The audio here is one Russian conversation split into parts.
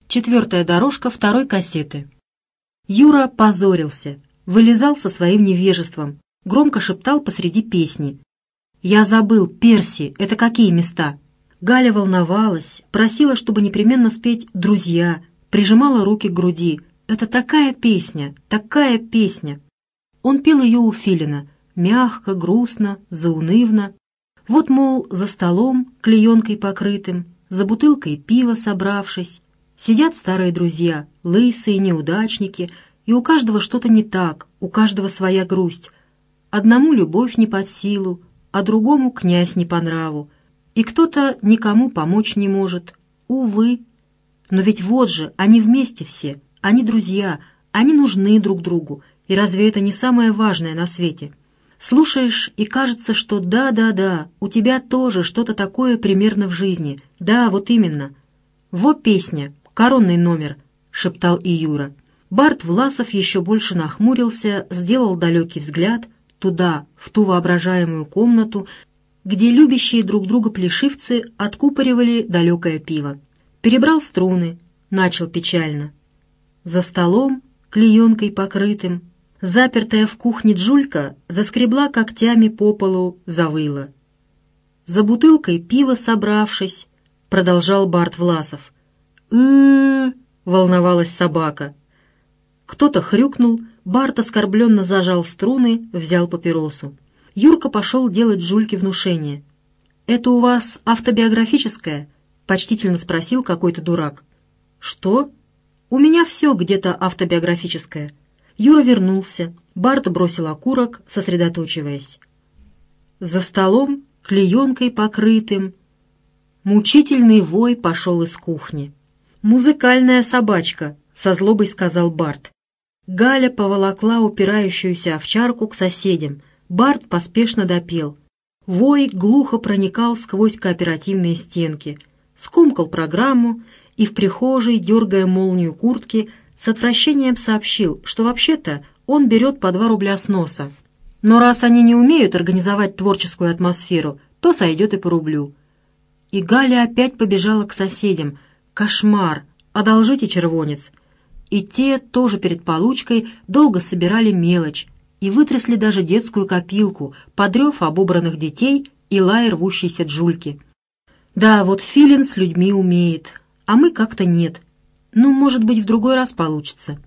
Четвертая дорожка второй кассеты. Юра позорился, вылезал со своим невежеством, громко шептал посреди песни. «Я забыл, Перси, это какие места?» Галя волновалась, просила, чтобы непременно спеть «Друзья», прижимала руки к груди. «Это такая песня, такая песня!» Он пел ее у Филина, мягко, грустно, заунывно. Вот, мол, за столом, клеенкой покрытым, за бутылкой пива собравшись, сидят старые друзья, лысые неудачники, и у каждого что-то не так, у каждого своя грусть. Одному любовь не под силу, а другому князь не по нраву, и кто-то никому помочь не может. Увы. Но ведь вот же, они вместе все, они друзья, они нужны друг другу, и разве это не самое важное на свете? Слушаешь, и кажется, что да, у тебя тоже что-то такое примерно в жизни. Да, вот именно. «Во песня, коронный номер», — шептал и Юра. Барт Власов еще больше нахмурился, сделал далекий взгляд туда, в ту воображаемую комнату, где любящие друг друга плешивцы откупоривали далекое пиво. Перебрал струны, начал печально. За столом, клеенкой покрытым, запертая в кухне Джулька заскребла когтями по полу, завыла. «За бутылкой пива собравшись», — продолжал Барт Власов. Волновалась собака. Кто-то хрюкнул, Барт оскорбленно зажал струны, взял папиросу. Юрка пошел делать Джульке внушение. «Это у вас автобиографическое?» — почтительно спросил какой-то дурак. «Что? У меня все где-то автобиографическое». Юра вернулся. Барт бросил окурок, сосредоточиваясь. За столом, клеенкой покрытым, мучительный вой пошел из кухни. «Музыкальная собачка», — со злобой сказал Барт. Галя поволокла упирающуюся овчарку к соседям. Барт поспешно допел. Вой глухо проникал сквозь кооперативные стенки, скомкал программу и в прихожей, дергая молнию куртки, с отвращением сообщил, что вообще-то он берет по 2 рубля с носа. Но раз они не умеют организовать творческую атмосферу, то сойдет и по рублю. И Галя опять побежала к соседям. «Кошмар! Одолжите, червонец!» И те, тоже перед получкой, долго собирали мелочь и вытрясли даже детскую копилку, подрев обобранных детей и лай рвущейся Джульки. Да, вот Филин с людьми умеет, а мы как-то нет. Ну, может быть, в другой раз получится.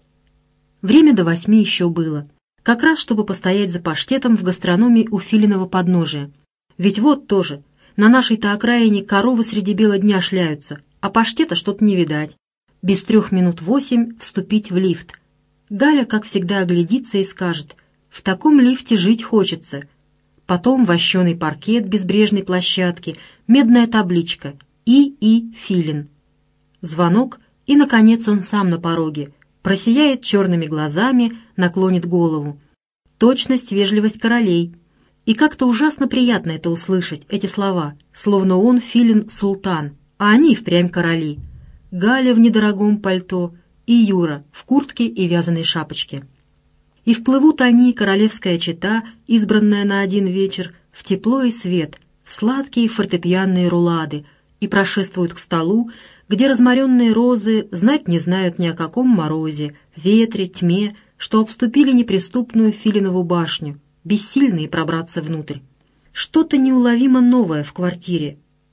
Время до 8 еще было. Как раз, чтобы постоять за паштетом в гастрономе у Филиного подножия. Ведь вот тоже, на нашей-то окраине коровы среди бела дня шляются, а паштета что-то не видать. Без 3 минут 8 вступить в лифт. Галя, как всегда, оглядится и скажет: «В таком лифте жить хочется». Потом вощеный паркет безбрежной площадки, медная табличка «И. Филин». Звонок, и, наконец, он сам на пороге. Просияет черными глазами, наклонит голову. Точность, вежливость королей. И как-то ужасно приятно это услышать, эти слова, словно он, Филин, султан, а они впрямь короли. Галя в недорогом пальто и Юра в куртке и вязаной шапочке. И вплывут они, королевская чета, избранная на один вечер, в тепло и свет, в сладкие фортепианные рулады, и прошествуют к столу, где разморенные розы знать не знают ни о каком морозе, ветре, тьме, что обступили неприступную Филинову башню, бессильные пробраться внутрь. Что-то неуловимо новое в квартире.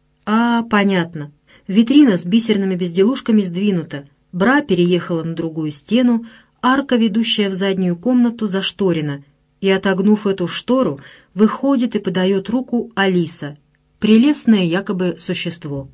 Понятно. Витрина с бисерными безделушками сдвинута, бра переехала на другую стену, арка, ведущая в заднюю комнату, зашторена, и, отогнув эту штору, выходит и подает руку Алиса, прелестное якобы существо.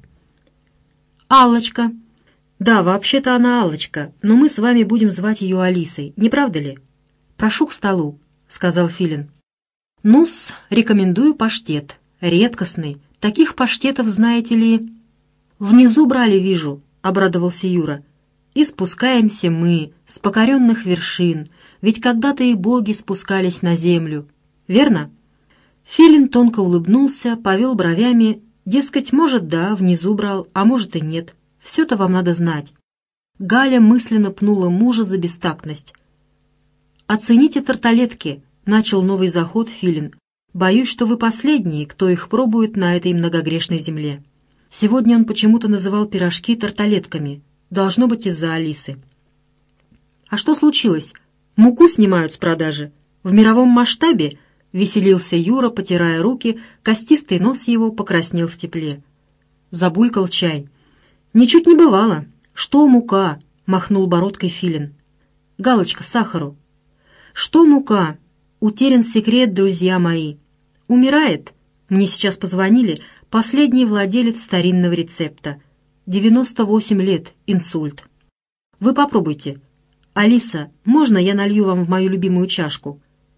«Аллочка». «Да, вообще-то она Аллочка, но мы с вами будем звать ее Алисой, не правда ли?» «Прошу к столу», — сказал Филин. «Ну-с, рекомендую паштет. Редкостный. Таких паштетов, знаете ли...» «Внизу брали, вижу», — обрадовался Юра. «И спускаемся мы с покоренных вершин, ведь когда-то и боги спускались на землю. Верно?» Филин тонко улыбнулся, повел бровями. Дескать, может, да, внизу брал, а может и нет. Все-то вам надо знать. Галя мысленно пнула мужа за бестактность. «Оцените тарталетки», — начал новый заход Филин. «Боюсь, что вы последние, кто их пробует на этой многогрешной земле». Сегодня он почему-то называл пирожки тарталетками. Должно быть из-за Алисы. «А что случилось? Муку снимают с продажи? В мировом масштабе?» — веселился Юра, потирая руки, костистый нос его покраснел в тепле. Забулькал чай. «Ничуть не бывало. Что мука?» — махнул бородкой Филин. «Галочка, сахару». «Что мука? Утерян секрет, друзья мои. Умирает, мне сейчас позвонили, последний владелец старинного рецепта. 98 лет, инсульт. Вы попробуйте. Алиса, можно я налью вам в мою любимую чашку?»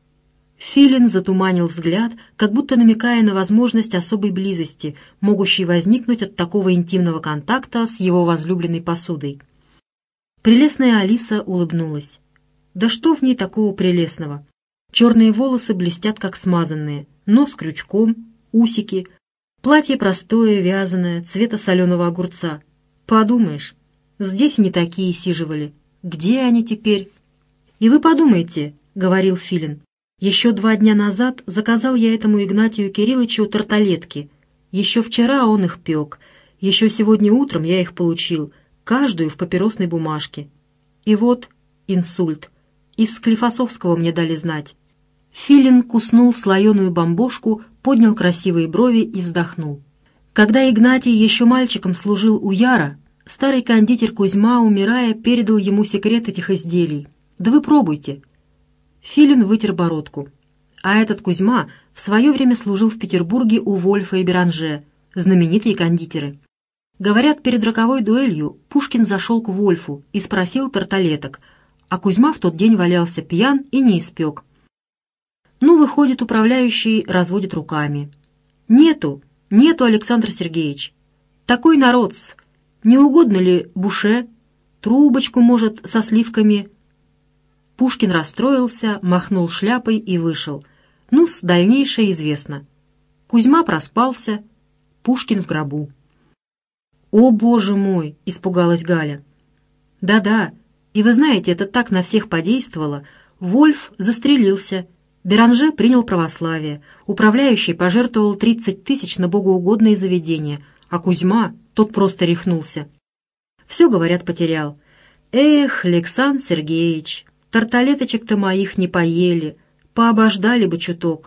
Филин затуманил взгляд, как будто намекая на возможность особой близости, могущей возникнуть от такого интимного контакта с его возлюбленной посудой. Прелестная Алиса улыбнулась. Да что в ней такого прелестного? Черные волосы блестят, как смазанные, нос крючком, усики, платье простое, вязаное, цвета соленого огурца. Подумаешь, здесь не такие сиживали. Где они теперь? «И вы подумайте», — говорил Филин, — «еще 2 дня назад заказал я этому Игнатию Кириллычу тарталетки. Еще вчера он их пек, еще сегодня утром я их получил, каждую в папиросной бумажке. И вот инсульт. Из Склифосовского мне дали знать». Филин куснул слоеную бомбошку, поднял красивые брови и вздохнул. Когда Игнатий еще мальчиком служил у Яра, старый кондитер Кузьма, умирая, передал ему секрет этих изделий. «Да вы пробуйте». Филин вытер бородку. А этот Кузьма в свое время служил в Петербурге у Вольфа и Беранже, знаменитые кондитеры. Говорят, перед роковой дуэлью Пушкин зашел к Вольфу и спросил тарталеток, а Кузьма в тот день валялся пьян и не испек. Ну, выходит, управляющий разводит руками. Нету, Александр Сергеевич. Такой народ-с. Не угодно ли буше? Трубочку, может, со сливками?» Пушкин расстроился, махнул шляпой и вышел. Ну-с, дальнейшее известно. Кузьма проспался, Пушкин в гробу. «О, Боже мой!» — испугалась Галя. «Да-да, и вы знаете, это так на всех подействовало. Вольф застрелился». Беранже принял православие, управляющий пожертвовал 30 тысяч на богоугодные заведения, а Кузьма, тот просто рехнулся. Все, говорят, потерял. Эх, Александр Сергеевич, тарталеточек-то моих не поели, пообождали бы чуток.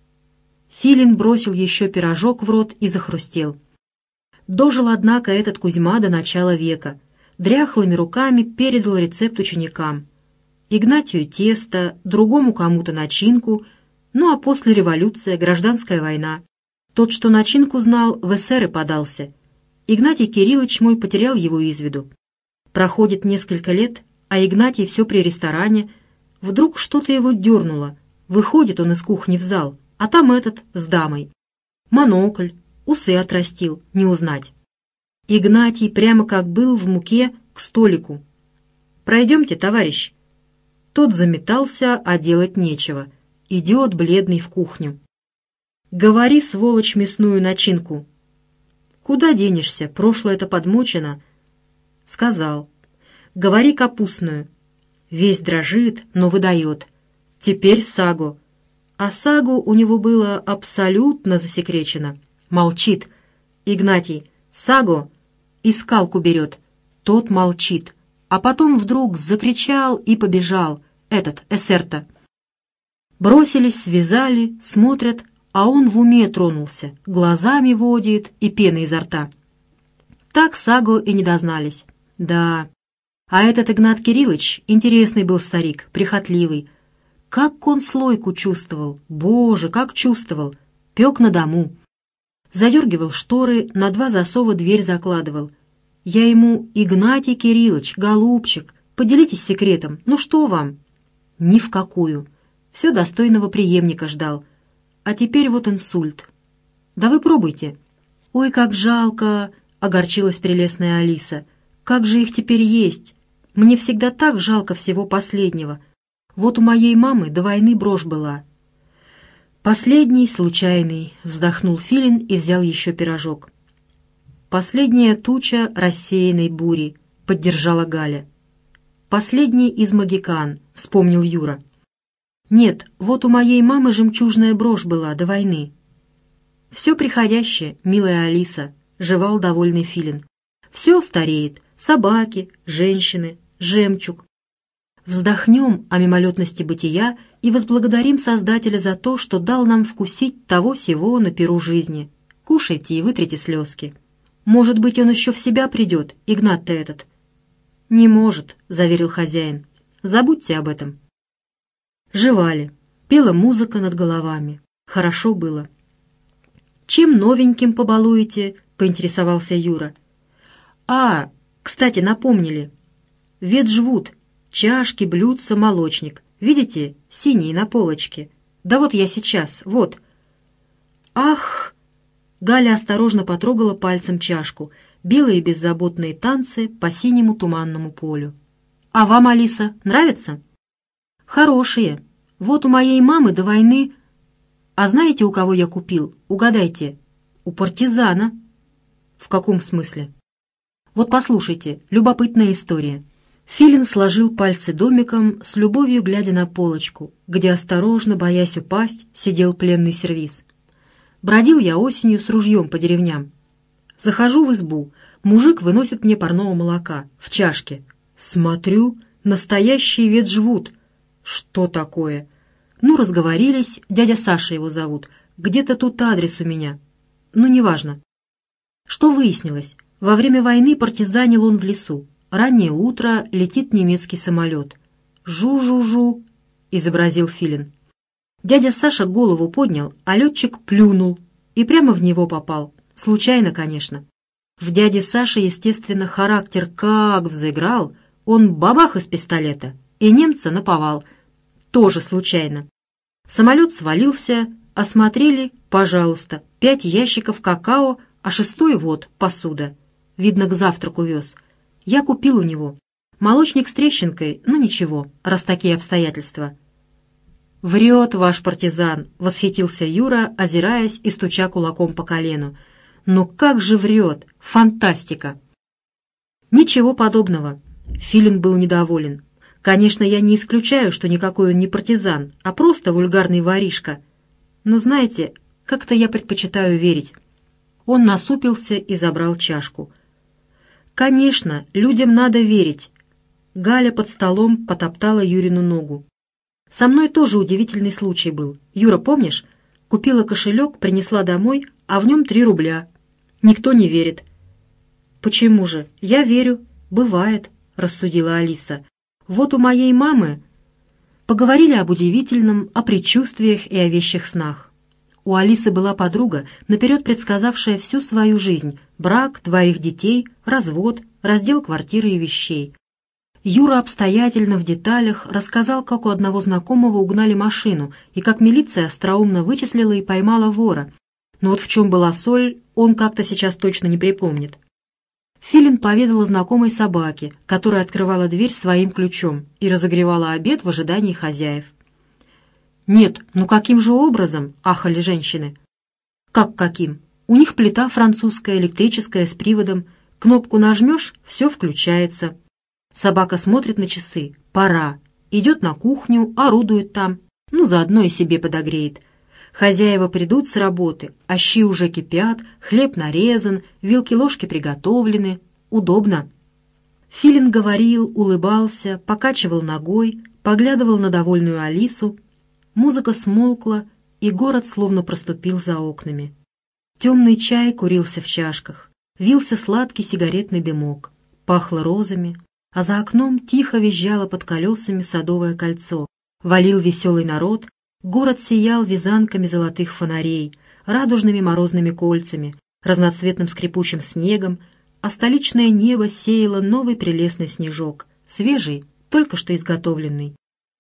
Филин бросил еще пирожок в рот и захрустел. Дожил, однако, этот Кузьма до начала века. Дряхлыми руками передал рецепт ученикам. Игнатию тесто, другому кому-то начинку, ну а после революция, гражданская война. Тот, что начинку знал, в эсеры подался. Игнатий Кириллыч мой потерял его из виду. Проходит несколько лет, а Игнатий все при ресторане. Вдруг что-то его дернуло. Выходит он из кухни в зал, а там этот с дамой. Монокль, усы отрастил, не узнать. Игнатий прямо как был в муке к столику. «Пройдемте, товарищ». Тот заметался, а делать нечего. Идет бледный в кухню. «Говори, сволочь, мясную начинку». «Куда денешься? Прошлое-то подмочено». Сказал. «Говори капустную». Весь дрожит, но выдает. «Теперь сагу». А сагу у него было абсолютно засекречено. Молчит. Игнатий. «Сагу». И скалку берет. Тот молчит. А потом вдруг закричал и побежал. Этот, эсерта. Бросились, связали, смотрят, а он в уме тронулся, глазами водит и пеной изо рта. Так сагу и не дознались. Да, а этот Игнат Кириллыч интересный был старик, прихотливый. Как он слойку чувствовал, боже, как чувствовал, пек на дому. Задергивал шторы, на 2 засова дверь закладывал. Я ему: «Игнатий Кириллыч, голубчик, поделитесь секретом, ну что вам?» Ни в какую. Все достойного преемника ждал. А теперь вот инсульт. Да вы пробуйте. «Ой, как жалко!» — огорчилась прелестная Алиса. «Как же их теперь есть? Мне всегда так жалко всего последнего. Вот у моей мамы до войны брошь была». «Последний, случайный», — вздохнул Филин и взял еще пирожок. «Последняя туча рассеянной бури», — поддержала Галя. «Последний из магикан», — вспомнил Юра. «Нет, вот у моей мамы жемчужная брошь была до войны». «Все приходящее, милая Алиса», — жевал довольный Филин. «Все стареет, Собаки, женщины, жемчуг. Вздохнем о мимолетности бытия и возблагодарим Создателя за то, что дал нам вкусить того-сего на пиру жизни. Кушайте и вытрите слезки. Может быть, он еще в себя придет, Игнат-то этот. «Не может», — заверил хозяин. «Забудьте об этом». Жевали. Пела музыка над головами. Хорошо было. «Чем новеньким побалуете?» — поинтересовался Юра. «А, кстати, напомнили. Ветжвуд, чашки, блюдца, молочник. Видите, синие на полочке. Да вот я сейчас, вот». «Ах!» Галя осторожно потрогала пальцем чашку. Белые беззаботные танцы по синему туманному полю. «А вам, Алиса, нравится?» «Хорошие. Вот у моей мамы до войны...» «А знаете, у кого я купил? Угадайте». «У партизана». «В каком смысле?» «Вот послушайте, любопытная история». Филин сложил пальцы домиком, с любовью глядя на полочку, где, осторожно, боясь упасть, сидел пленный сервиз. «Бродил я осенью с ружьем по деревням. Захожу в избу. Мужик выносит мне парного молока в чашке. Смотрю, настоящий ветжвуд. Что такое? Ну, разговорились, дядя Саша его зовут. Где-то тут адрес у меня. Ну, неважно. Что выяснилось? Во время войны партизанил он в лесу. Раннее утро, летит немецкий самолет. «Жу-жу-жу», — изобразил Филин. Дядя Саша голову поднял, а летчик плюнул и прямо в него попал. Случайно, конечно. В дяде Саше, естественно, характер как взыграл. Он бабах из пистолета и немца наповал. Тоже случайно. Самолет свалился, осмотрели, пожалуйста, 5 ящиков какао, а 6-й вот, посуда. Видно, к завтраку вез. Я купил у него. Молочник с трещинкой, ну ничего, раз такие обстоятельства. «Врет ваш партизан», — восхитился Юра, озираясь и стуча кулаком по колену. «Ну как же врет! Фантастика!» «Ничего подобного!» Филин был недоволен. «Конечно, я не исключаю, что никакой он не партизан, а просто вульгарный воришка. Но, знаете, как-то я предпочитаю верить». Он насупился и забрал чашку. «Конечно, людям надо верить». Галя под столом потоптала Юрину ногу. «Со мной тоже удивительный случай был. Юра, помнишь? Купила кошелек, принесла домой, а в нем 3 рубля. Никто не верит». «Почему же? Я верю. Бывает», — рассудила Алиса. «Вот у моей мамы...» Поговорили об удивительном, о предчувствиях и о вещих снах. У Алисы была подруга, наперед предсказавшая всю свою жизнь: брак, 2 детей, развод, раздел квартиры и вещей. Юра обстоятельно в деталях рассказал, как у одного знакомого угнали машину и как милиция остроумно вычислила и поймала вора. Но вот в чем была соль, он как-то сейчас точно не припомнит. Филин поведал о знакомой собаке, которая открывала дверь своим ключом и разогревала обед в ожидании хозяев. «Нет, ну каким же образом?» — ахали женщины. «Как каким? У них плита французская, электрическая, с приводом. Кнопку нажмешь — все включается». Собака смотрит на часы. Пора. Идет на кухню, орудует там. Ну, заодно и себе подогреет. Хозяева придут с работы, а щи уже кипят, хлеб нарезан, вилки-ложки приготовлены. Удобно. Филин говорил, улыбался, покачивал ногой, поглядывал на довольную Алису. Музыка смолкла, и город словно проступил за окнами. Темный чай курился в чашках. Вился сладкий сигаретный дымок. Пахло розами. А за окном тихо визжало под колесами Садовое кольцо. Валил веселый народ, город сиял вязанками золотых фонарей, радужными морозными кольцами, разноцветным скрипучим снегом, а столичное небо сеяло новый прелестный снежок, свежий, только что изготовленный.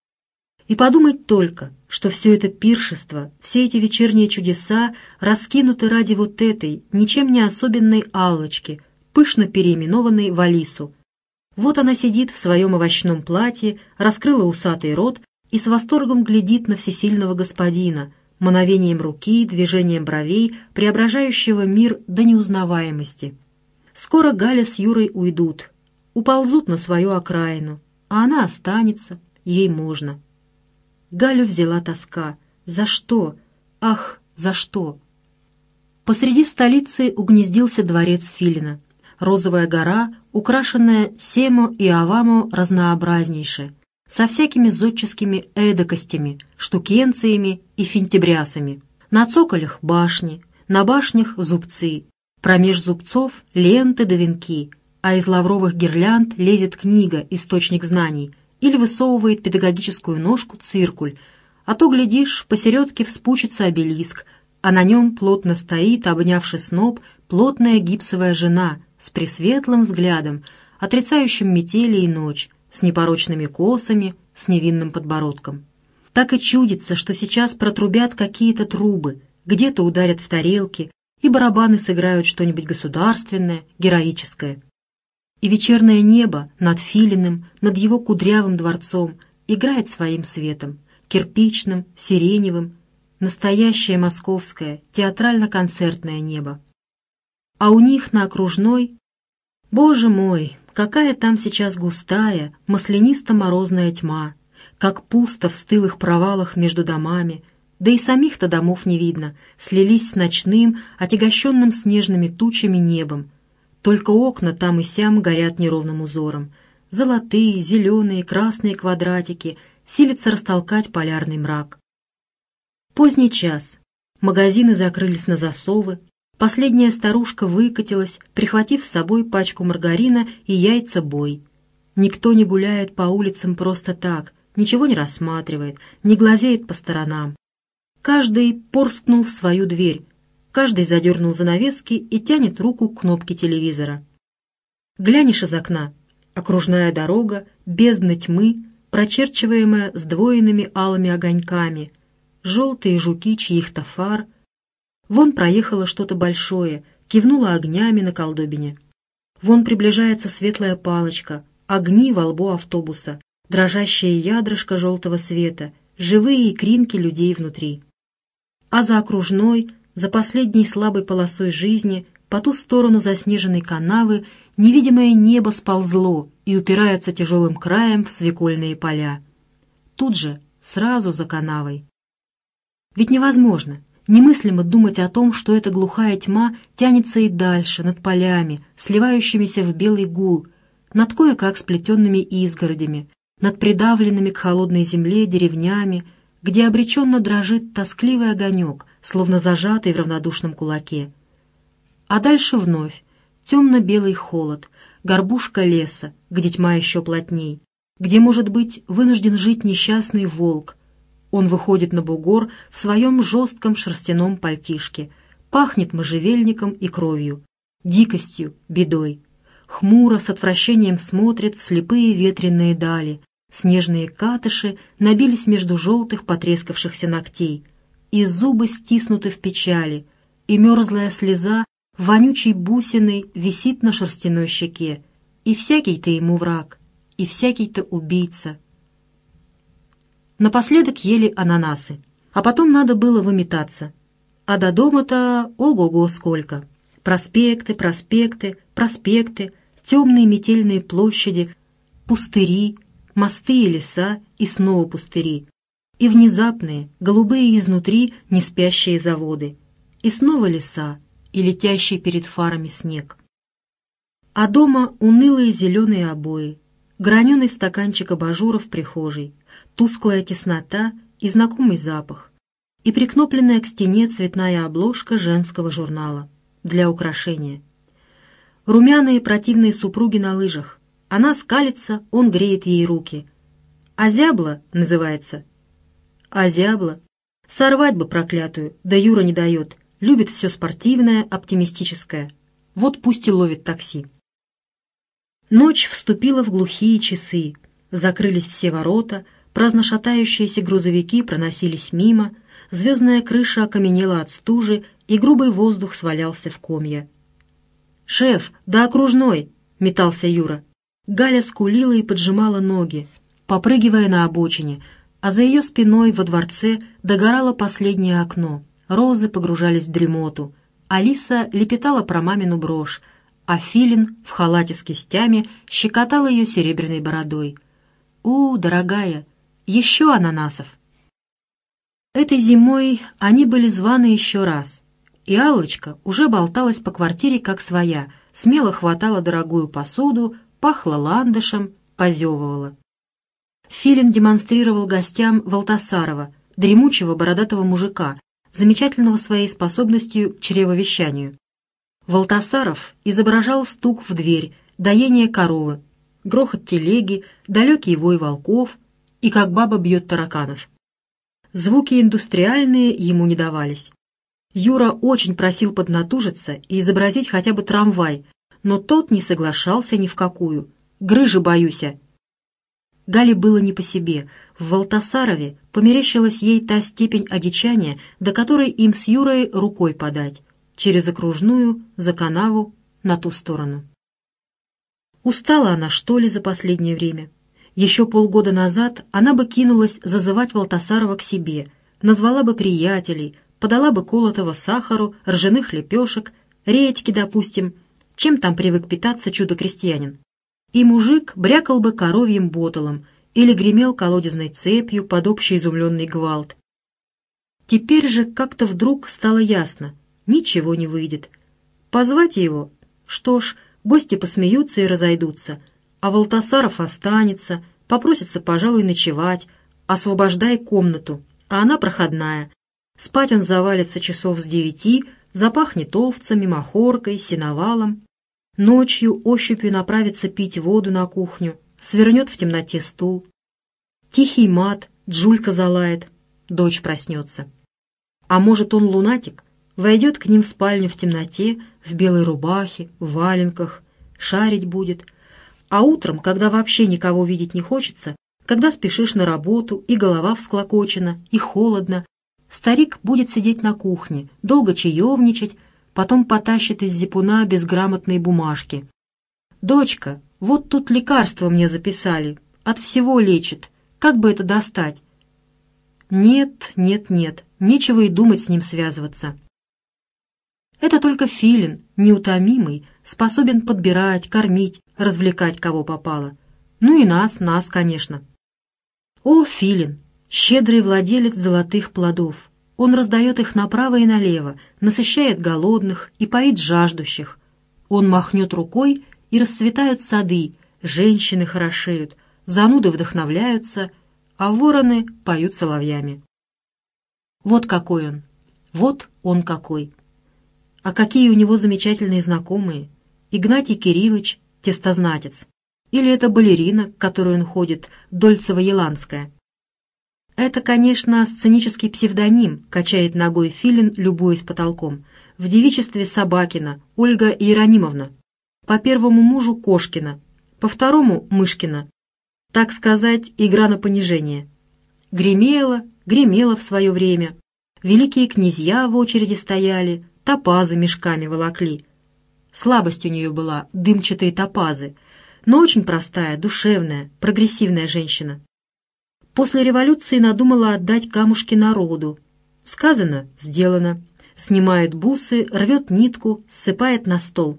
И подумать только, что все это пиршество, все эти вечерние чудеса раскинуты ради вот этой, ничем не особенной Аллочки, пышно переименованной в Алису. Вот она сидит в своем овощном платье, раскрыла усатый рот и с восторгом глядит на всесильного господина, мановением руки, движением бровей, преображающего мир до неузнаваемости. Скоро Галя с Юрой уйдут, уползут на свою окраину, а она останется, ей можно. Галю взяла тоска. За что? Ах, за что? Посреди столицы угнездился дворец Филина. розовая гора, украшенная семо и авамо разнообразнейше, со всякими зодческими эдакостями, штукенциями и финтибрясами. На цоколях башни, на башнях зубцы, промеж зубцов ленты да венки, а из лавровых гирлянд лезет книга, источник знаний, или высовывает педагогическую ножку циркуль, а то, глядишь, посередке вспучится обелиск, а на нем плотно стоит, обнявши сноп, плотная гипсовая жена с пресветлым взглядом, отрицающим метели и ночь, с непорочными косами, с невинным подбородком. Так и чудится, что сейчас протрубят какие-то трубы, где-то ударят в тарелки, и барабаны сыграют что-нибудь государственное, героическое. И вечернее небо над Филиным, над его кудрявым дворцом играет своим светом, кирпичным, сиреневым, настоящее московское, театрально-концертное небо. А у них на Окружной, боже мой, какая там сейчас густая, маслянисто-морозная тьма, как пусто в стылых провалах между домами, да и самих-то домов не видно, слились с ночным, отягощенным снежными тучами небом. Только окна там и сям горят неровным узором. Золотые, зеленые, красные квадратики силятся растолкать полярный мрак. Поздний час. Магазины закрылись на засовы. Последняя старушка выкатилась, прихватив с собой пачку маргарина и яйца бой. Никто не гуляет по улицам просто так, ничего не рассматривает, не глазеет по сторонам. Каждый порскнул в свою дверь, каждый задернул занавески и тянет руку к кнопке телевизора. Глянешь из окна. Окружная дорога, бездна тьмы, прочерчиваемая сдвоенными алыми огоньками, желтые жуки чьих-то фар. Вон проехало что-то большое, кивнуло огнями на колдобине. Вон приближается светлая палочка, огни во лбу автобуса, дрожащее ядрышко желтого света, живые икринки людей внутри. А за Окружной, за последней слабой полосой жизни, по ту сторону заснеженной канавы, невидимое небо сползло и упирается тяжелым краем в свекольные поля. Тут же, сразу за канавой. Ведь невозможно, немыслимо думать о том, что эта глухая тьма тянется и дальше, над полями, сливающимися в белый гул, над кое-как сплетенными изгородями, над придавленными к холодной земле деревнями, где обреченно дрожит тоскливый огонек, словно зажатый в равнодушном кулаке. А дальше вновь темно-белый холод, горбушка леса, где тьма еще плотней, где, может быть, вынужден жить несчастный волк. Он выходит на бугор в своем жестком шерстяном пальтишке, пахнет можжевельником и кровью, дикостью, бедой. Хмуро, с отвращением смотрит в слепые ветреные дали. Снежные катыши набились между желтых потрескавшихся ногтей, и зубы стиснуты в печали, и мерзлая слеза вонючей бусиной висит на шерстяной щеке, и всякий-то ему враг, и всякий-то убийца. Напоследок ели ананасы, а потом надо было выметаться. А до дома-то ого-го сколько! Проспекты, проспекты, проспекты, темные метельные площади, пустыри, мосты и леса, и снова пустыри, и внезапные, голубые изнутри, не спящие заводы, и снова леса, и летящий перед фарами снег. А дома унылые зеленые обои, граненый стаканчик абажура в прихожей, тусклая теснота и знакомый запах, и прикнопленная к стене цветная обложка женского журнала для украшения. Румяные противные супруги на лыжах. Она скалится, он греет ей руки. «Озябла» называется. «Озябла». Сорвать бы проклятую, да Юра не дает. Любит все спортивное, оптимистическое. Вот пусть и ловит такси. Ночь вступила в глухие часы. Закрылись все ворота, праздно шатающиеся грузовики проносились мимо, звездная крыша окаменела от стужи, и грубый воздух свалялся в комья. «Шеф, до Окружной!» — метался Юра. Галя скулила и поджимала ноги, попрыгивая на обочине, а за ее спиной во дворце догорало последнее окно. Розы погружались в дремоту. Алиса лепетала про мамину брошь, а Филин в халате с кистями щекотал ее серебряной бородой. Дорогая, еще ананасов!» Этой зимой они были званы еще раз, и Аллочка уже болталась по квартире как своя, смело хватала дорогую посуду, пахла ландышем, позевывала. Филин демонстрировал гостям Валтасарова, дремучего бородатого мужика, замечательного своей способностью к чревовещанию. Валтасаров изображал стук в дверь, доение коровы, грохот телеги, далекий вой волков и как баба бьет тараканов. Звуки индустриальные ему не давались. Юра очень просил поднатужиться и изобразить хотя бы трамвай, но тот не соглашался ни в какую. «Грыжи боюся». Гале было не по себе. В Валтасарове померещилась ей та степень одичания, до которой им с Юрой рукой подать, через окружную, за канаву, на ту сторону. Устала она, что ли, за последнее время? Еще полгода назад она бы кинулась зазывать Валтасарова к себе, назвала бы приятелей, подала бы колотого сахару, ржаных лепешек, редьки, допустим, чем там привык питаться чудо-крестьянин. И мужик брякал бы коровьим боталом или гремел колодезной цепью под общий изумленный гвалт. Теперь же как-то вдруг стало ясно, ничего не выйдет. Позвать его? Что ж, гости посмеются и разойдутся, а Валтасаров останется, попросится, пожалуй, ночевать, освобождай комнату, а она проходная. Спать он завалится часов с 9, запахнет овцами, махоркой, сеновалом. Ночью ощупью направится пить воду на кухню, свернет в темноте стул. Тихий мат, Джулька залает, дочь проснется. А может, он лунатик, войдет к ним в спальню в темноте, в белой рубахе, в валенках, шарить будет. А утром, когда вообще никого видеть не хочется, когда спешишь на работу, и голова всклокочена, и холодно, старик будет сидеть на кухне, долго чаевничать, потом потащит из зипуна безграмотные бумажки. «Дочка, вот тут лекарство мне записали, от всего лечит, как бы это достать?» Нет, нечего и думать с ним связываться. Это только Филин, неутомимый, способен подбирать, кормить, развлекать кого попало. Ну и нас, конечно. О, Филин, щедрый владелец золотых плодов! Он раздает их направо и налево, насыщает голодных и поит жаждущих. Он махнет рукой, и расцветают сады, женщины хорошеют, зануды вдохновляются, а вороны поют соловьями. Вот какой он, вот он какой. А какие у него замечательные знакомые. Игнатий Кириллыч, тестознатец. Или это балерина, к которой он ходит, Дольцева-Еланская. Это, конечно, сценический псевдоним, качает ногой Филин, любуясь потолком. В девичестве Собакина, Ольга Иеронимовна. По первому мужу Кошкина, по второму Мышкина. Так сказать, игра на понижение. Гремела в свое время. Великие князья в очереди стояли, топазы мешками волокли. Слабость у нее была, дымчатые топазы, но очень простая, душевная, прогрессивная женщина. После революции надумала отдать камушки народу. Сказано, сделано. Снимает бусы, рвет нитку, ссыпает на стол.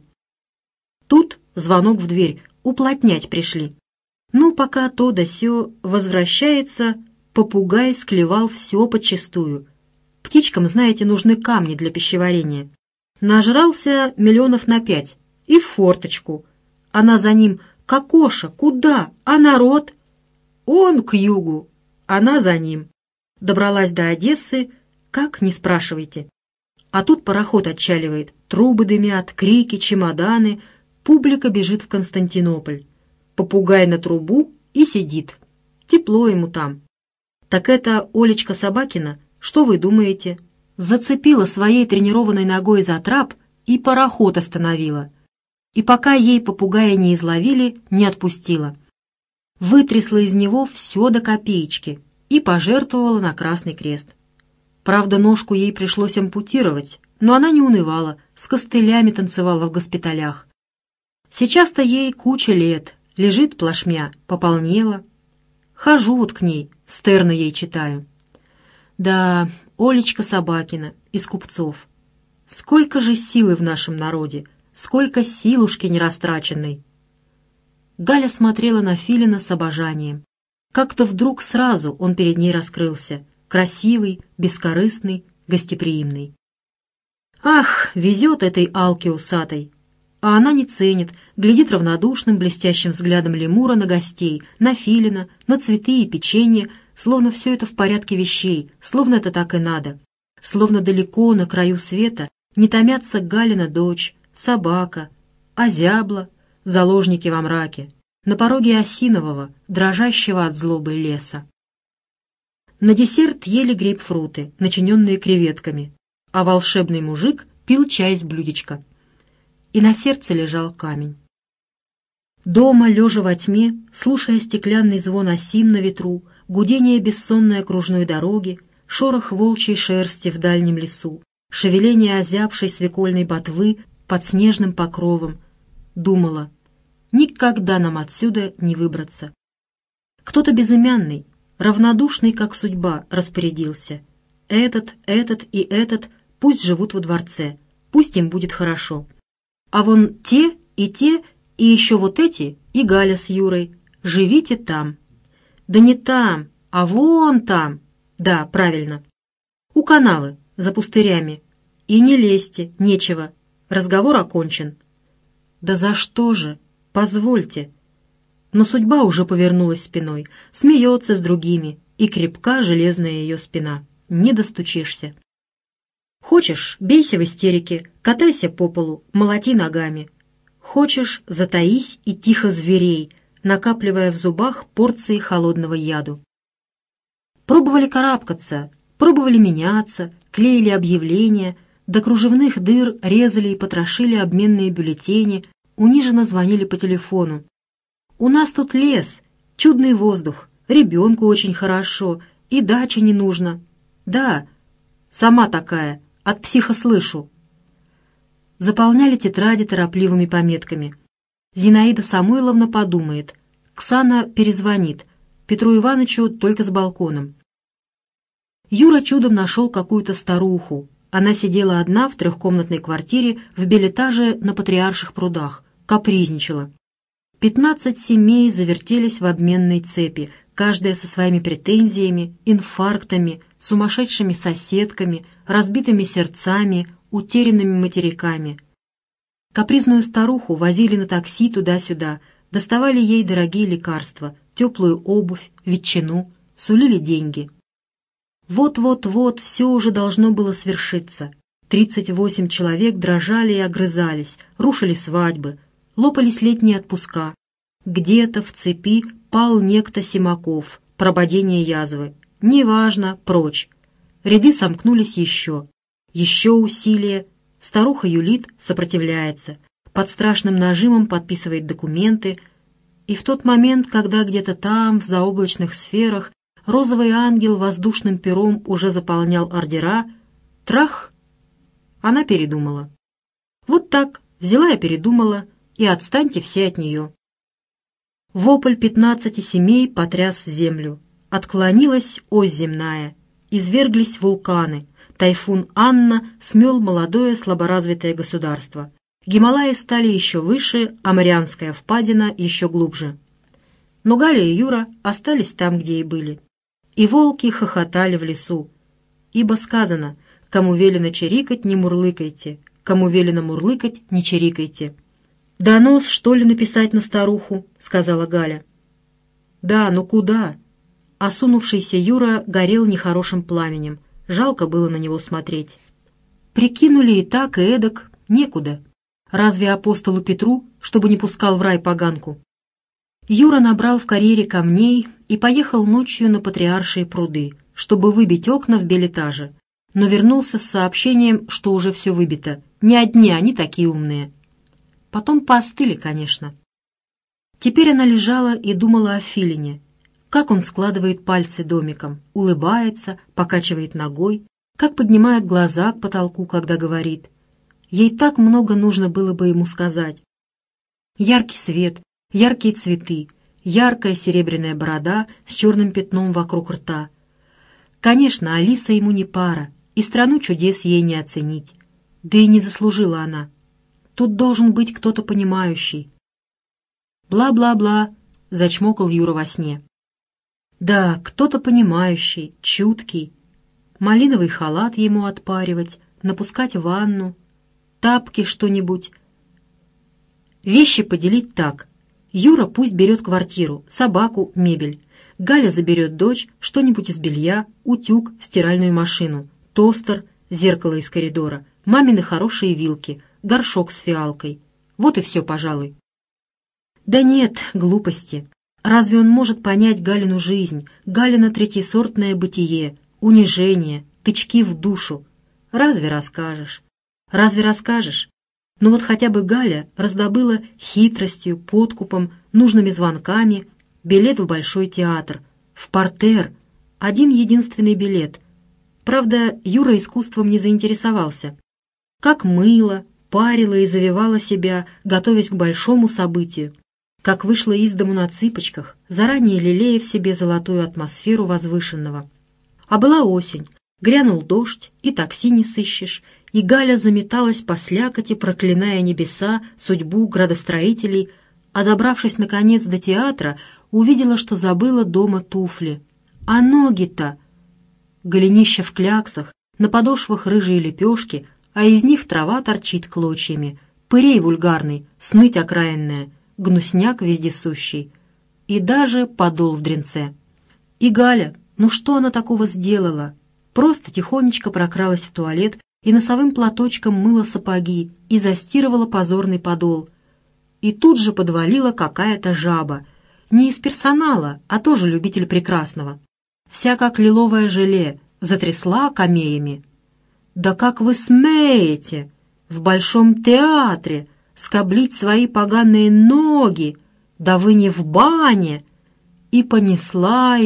Тут звонок в дверь, уплотнять пришли. Ну, пока то да сё возвращается, попугай склевал все подчистую. Птичкам, знаете, нужны камни для пищеварения. Нажрался 5 миллионов и в форточку. Она за ним: «Кокоша, куда? А народ?» Он к югу, она за ним. Добралась до Одессы, как, не спрашивайте. А тут пароход отчаливает, трубы дымят, крики, чемоданы, публика бежит в Константинополь. Попугай на трубу и сидит. Тепло ему там. Так это Олечка Собакина, что вы думаете? Зацепила своей тренированной ногой за трап и пароход остановила. И пока ей попугая не изловили, не отпустила. Вытрясла из него все до копеечки и пожертвовала на Красный Крест. Правда, ножку ей пришлось ампутировать, но она не унывала, с костылями танцевала в госпиталях. Сейчас-то ей куча лет, лежит плашмя, пополнела. Хожу вот к ней, стерны ей читаю. Да, Олечка Собакина, из купцов. Сколько же силы в нашем народе, сколько силушки нерастраченной. Галя смотрела на Филина с обожанием. Как-то вдруг сразу он перед ней раскрылся. Красивый, бескорыстный, гостеприимный. Ах, везет этой Алке усатой. а она не ценит, глядит равнодушным, блестящим взглядом лемура на гостей, на филина, на цветы и печенье, словно все это в порядке вещей, словно это так и надо. Словно далеко, на краю света, не томятся Галина дочь, собака, озябла, заложники во мраке, на пороге осинового, дрожащего от злобы леса. На десерт ели грейпфруты, начиненные креветками, а волшебный мужик пил чай из блюдечка. И на сердце лежал камень. Дома, лежа во тьме, слушая стеклянный звон осин на ветру, гудение бессонной окружной дороги, шорох волчьей шерсти в дальнем лесу, шевеление озябшей свекольной ботвы под снежным покровом, думала, никогда нам отсюда не выбраться. Кто-то безымянный, равнодушный, как судьба, распорядился. Этот и этот пусть живут во дворце, пусть им будет хорошо. А вон те, и еще вот эти, и Галя с Юрой, живите там. Да не там, а вон там. Да, правильно. У канавы, за пустырями. И не лезьте, нечего. Разговор окончен. Да за что же? Позвольте. Но судьба уже повернулась спиной, смеется с другими, и крепка железная ее спина. Не достучишься. Хочешь, бейся в истерике, катайся по полу, молоти ногами. Хочешь, затаись и тихо зверей, накапливая в зубах порции холодного яду. Пробовали карабкаться, пробовали меняться, клеили объявления, до кружевных дыр резали и потрошили обменные бюллетени, униженно звонили по телефону. «У нас тут лес, чудный воздух, ребенку очень хорошо, и дачи не нужно. Да, сама такая, от психа слышу». Заполняли тетради торопливыми пометками. Зинаида Самойловна подумает, Ксана перезвонит, Петру Ивановичу только с балконом. Юра чудом нашел какую-то старуху. Она сидела одна в трехкомнатной квартире в бельэтаже на Патриарших прудах, капризничала. 15 семей завертелись в обменной цепи, каждая со своими претензиями, инфарктами, сумасшедшими соседками, разбитыми сердцами, утерянными материками. Капризную старуху возили на такси туда-сюда, доставали ей дорогие лекарства, теплую обувь, ветчину, сулили деньги. Вот-вот-вот все уже должно было свершиться. 38 человек дрожали и огрызались, рушили свадьбы, лопались летние отпуска. Где-то в цепи пал некто Симаков, прободение язвы. Неважно, прочь. Ряды сомкнулись еще. Еще усилие. Старуха юлит, сопротивляется. Под страшным нажимом подписывает документы. И в тот момент, когда где-то там, в заоблачных сферах, розовый ангел воздушным пером уже заполнял ордера, трах! Она передумала. Вот так, взяла и передумала, и отстаньте все от нее. Вопль 15 семей потряс землю. Отклонилась ось земная. Изверглись вулканы. Тайфун Анна смел молодое слаборазвитое государство. Гималаи стали еще выше, а Марианская впадина еще глубже. Но Галя и Юра остались там, где и были. И волки хохотали в лесу. Ибо сказано, кому велено чирикать, не мурлыкайте, кому велено мурлыкать, не чирикайте. «Донос, что ли, написать на старуху?» — сказала Галя. «Да, но куда?» Осунувшийся Юра горел нехорошим пламенем. Жалко было на него смотреть. Прикинули и так, и эдак, некуда. Разве апостолу Петру, чтобы не пускал в рай поганку? Юра набрал в карьере камней и поехал ночью на Патриаршие пруды, чтобы выбить окна в бельэтаже, но вернулся с сообщением, что уже все выбито. Не одни они такие умные. Потом поостыли, конечно. Теперь она лежала и думала о Филине. Как он складывает пальцы домиком, улыбается, покачивает ногой, как поднимает глаза к потолку, когда говорит. Ей так много нужно было бы ему сказать. Яркий свет, яркие цветы, яркая серебряная борода с черным пятном вокруг рта. Конечно, Алиса ему не пара, и страну чудес ей не оценить. Да и не заслужила она. Тут должен быть кто-то понимающий. «Бла-бла-бла», — зачмокал Юра во сне. Да, кто-то понимающий, чуткий. Малиновый халат ему отпаривать, напускать ванну, тапки что-нибудь. Вещи поделить так. Юра пусть берет квартиру, собаку, мебель. Галя заберет дочь, что-нибудь из белья, утюг, стиральную машину, тостер, зеркало из коридора, мамины хорошие вилки, горшок с фиалкой. Вот и все, пожалуй. Да нет, глупости. Разве он может понять Галину жизнь, Галина третьесортное бытие, унижение, тычки в душу? Разве расскажешь? Разве расскажешь? Но вот хотя бы Галя раздобыла хитростью, подкупом, нужными звонками билет в Большой театр, в партер, один единственный билет. Правда, Юра искусством не заинтересовался. Как мыла, парила и завивала себя, готовясь к большому событию. Как вышла из дому на цыпочках, заранее лелея в себе золотую атмосферу возвышенного. А была осень, грянул дождь, и такси не сыщешь, и Галя заметалась по слякоти, проклиная небеса, судьбу градостроителей, а добравшись, наконец, до театра, увидела, что забыла дома туфли. А ноги-то! Голенища в кляксах, на подошвах рыжие лепешки, а из них трава торчит клочьями, пырей вульгарный, сныть окраинная, гнусняк вездесущий. И даже подол в дренце. И Галя, ну что она такого сделала? Просто тихонечко прокралась в туалет и носовым платочком мыла сапоги и застирывала позорный подол. И тут же подвалила какая-то жаба. Не из персонала, а тоже любитель прекрасного. Вся как лиловое желе, затрясла камеями. «Да как вы смеете в Большом театре скоблить свои поганые ноги? Да вы не в бане!» И понесла,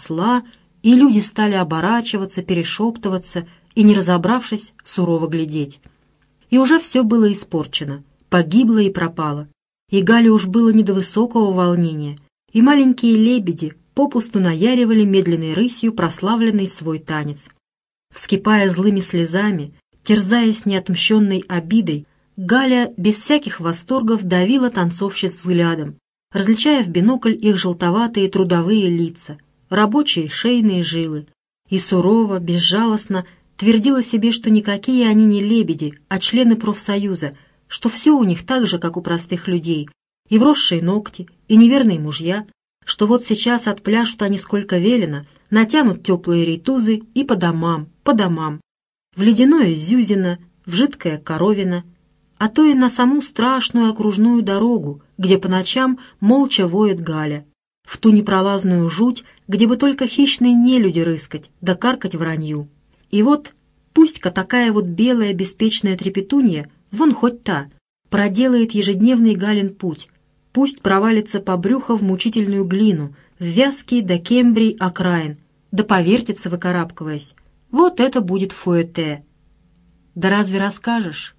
и люди стали оборачиваться, перешептываться и, не разобравшись, сурово глядеть. И уже все было испорчено, погибло и пропало. И Гале уж было не до высокого волнения, и маленькие лебеди попусту наяривали медленной рысью прославленный свой танец. Вскипая злыми слезами, терзаясь неотмщенной обидой, Галя без всяких восторгов давила танцовщиц взглядом, различая в бинокль их желтоватые трудовые лица, рабочие шейные жилы, и сурово, безжалостно твердила себе, что никакие они не лебеди, а члены профсоюза, что все у них так же, как у простых людей, и вросшие ногти, и неверные мужья, что вот сейчас отпляшут они сколько велено, натянут теплые рейтузы и по домам, в ледяное Зюзино, в жидкое Коровино, а то и на саму страшную окружную дорогу, где по ночам молча воет Галя, в ту непролазную жуть, где бы только хищные нелюди рыскать, да каркать вранью. И вот пусть-ка такая вот белая беспечная трепетунья, вон хоть та, проделает ежедневный Галин путь, пусть провалится по брюхо в мучительную глину, в вязкий до кембрий окраин, да повертится, выкарабкиваясь. Вот это будет фуэте. Да разве расскажешь?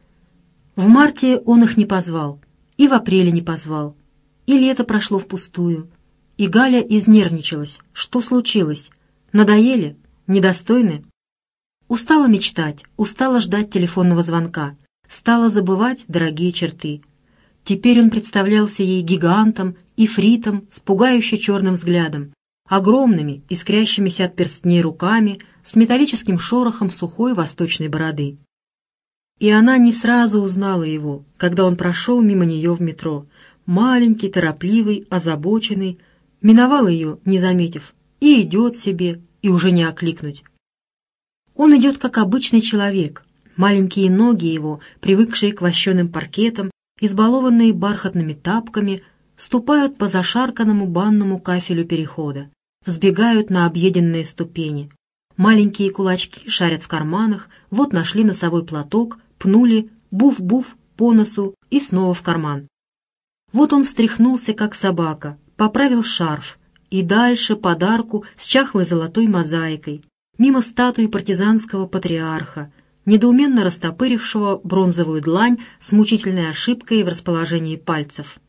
В марте он их не позвал, и в апреле не позвал, и лето прошло впустую. И Галя изнервничалась. Что случилось? Надоели? Недостойны? Устала мечтать, устала ждать телефонного звонка, стала забывать дорогие черты. Теперь он представлялся ей гигантом, ифритом с пугающе черным взглядом, огромными, искрящимися от перстней руками, с металлическим шорохом сухой восточной бороды. И она не сразу узнала его, когда он прошел мимо нее в метро, маленький, торопливый, озабоченный, миновал ее, не заметив, и идет себе, и уже не окликнуть. Он идет, как обычный человек, маленькие ноги его, привыкшие к вощеным паркетам, избалованные бархатными тапками, ступают по зашарканному банному кафелю перехода, взбегают на объеденные ступени. Маленькие кулачки шарят в карманах, вот нашли носовой платок, пнули, буф-буф по носу и снова в карман. Вот он встряхнулся, как собака, поправил шарф, и дальше под арку с чахлой золотой мозаикой, мимо статуи партизанского патриарха, недоуменно растопырившего бронзовую длань с мучительной ошибкой в расположении пальцев.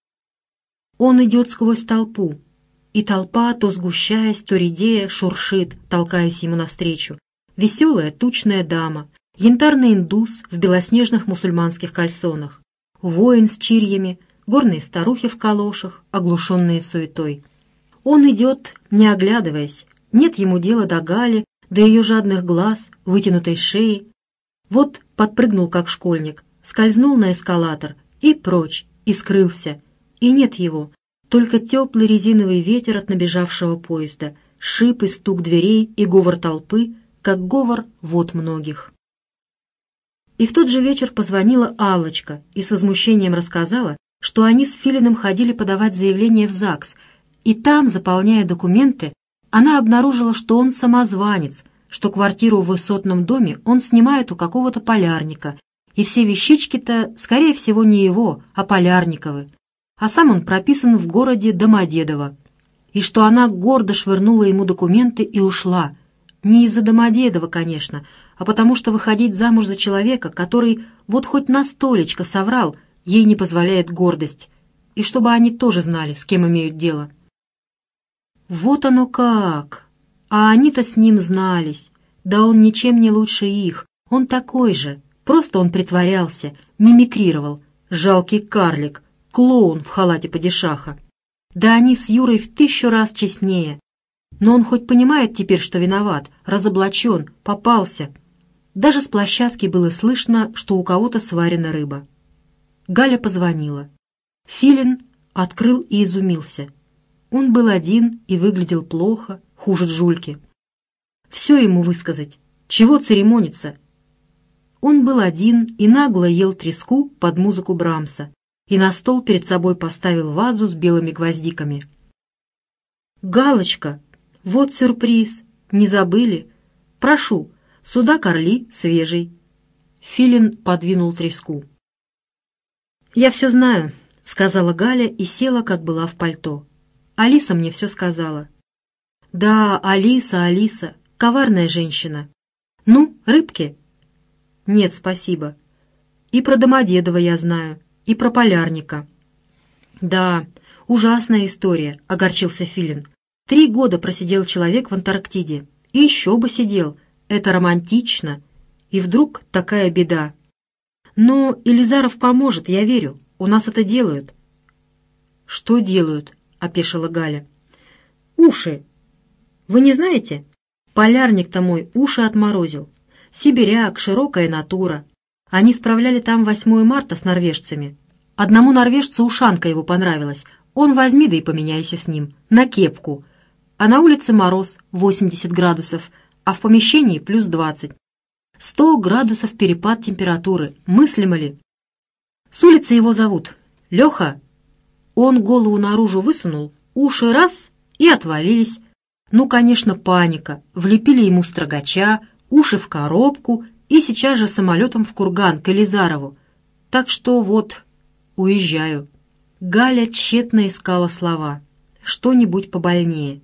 Он идет сквозь толпу, и толпа, то сгущаясь, то редея, шуршит, толкаясь ему навстречу. Веселая тучная дама, янтарный индус в белоснежных мусульманских кальсонах, воин с чирьями, горные старухи в калошах, оглушенные суетой. Он идет, не оглядываясь, нет ему дела до Гали, до ее жадных глаз, вытянутой шеи. Вот подпрыгнул, как школьник, скользнул на эскалатор И прочь, и скрылся. И нет его, только теплый резиновый ветер от набежавшего поезда, шип и стук дверей и говор толпы, как говор вод многих. И в тот же вечер позвонила Аллочка и с возмущением рассказала, что они с Филиным ходили подавать заявление в ЗАГС, и там, заполняя документы, она обнаружила, что он самозванец, что квартиру в высотном доме он снимает у какого-то полярника, и все вещички-то, скорее всего, не его, а Полярниковы, а сам он прописан в городе Домодедово, и что она гордо швырнула ему документы и ушла. Не из-за Домодедова, конечно, а потому что выходить замуж за человека, который вот хоть на столечко соврал, ей не позволяет гордость, и чтобы они тоже знали, с кем имеют дело. Вот оно как! А они-то с ним знались. Да он ничем не лучше их, он такой же, просто он притворялся, мимикрировал, жалкий карлик, клоун в халате падишаха. Да они с Юрой в 1000 раз честнее. Но он хоть понимает теперь, что виноват, разоблачен, попался. Даже с площадки было слышно, что у кого-то сварена рыба. Галя позвонила. Филин открыл и изумился. Он был один и выглядел плохо, хуже Джульки. Все ему высказать. Чего церемониться? Он был один и нагло ел треску под музыку Брамса и на стол перед собой поставил вазу с белыми гвоздиками. «Галочка, вот сюрприз. Не забыли? Прошу, судак Орли свежий». Филин подвинул треску. «Я все знаю», — сказала Галя и села, как была в пальто. «Алиса мне все сказала». «Да, Алиса, коварная женщина. Ну, рыбки?» «Нет, спасибо. И про Домодедова я знаю, и про Полярника». «Да, ужасная история», — огорчился Филин. 3 года просидел человек в Антарктиде. И еще бы сидел. Это романтично. И вдруг такая беда. Но Елизаров поможет, я верю. У нас это делают». «Что делают?» — опешила Галя. «Уши. Вы не знаете? Полярник-то мой уши отморозил. Сибиряк, широкая натура. Они справляли там 8 марта с норвежцами. Одному норвежцу ушанка его понравилась. Он возьми да и поменяйся с ним. На кепку. А на улице мороз 80 градусов, а в помещении плюс 20. 100 градусов перепад температуры. Мыслимо ли? С улицы его зовут Леха. Он голову наружу высунул, уши раз и отвалились. Ну, конечно, паника. Влепили ему строгача, уши в коробку и сейчас же самолетом в Курган к Елизарову. Так что вот, уезжаю». Галя тщетно искала слова. Что-нибудь побольнее.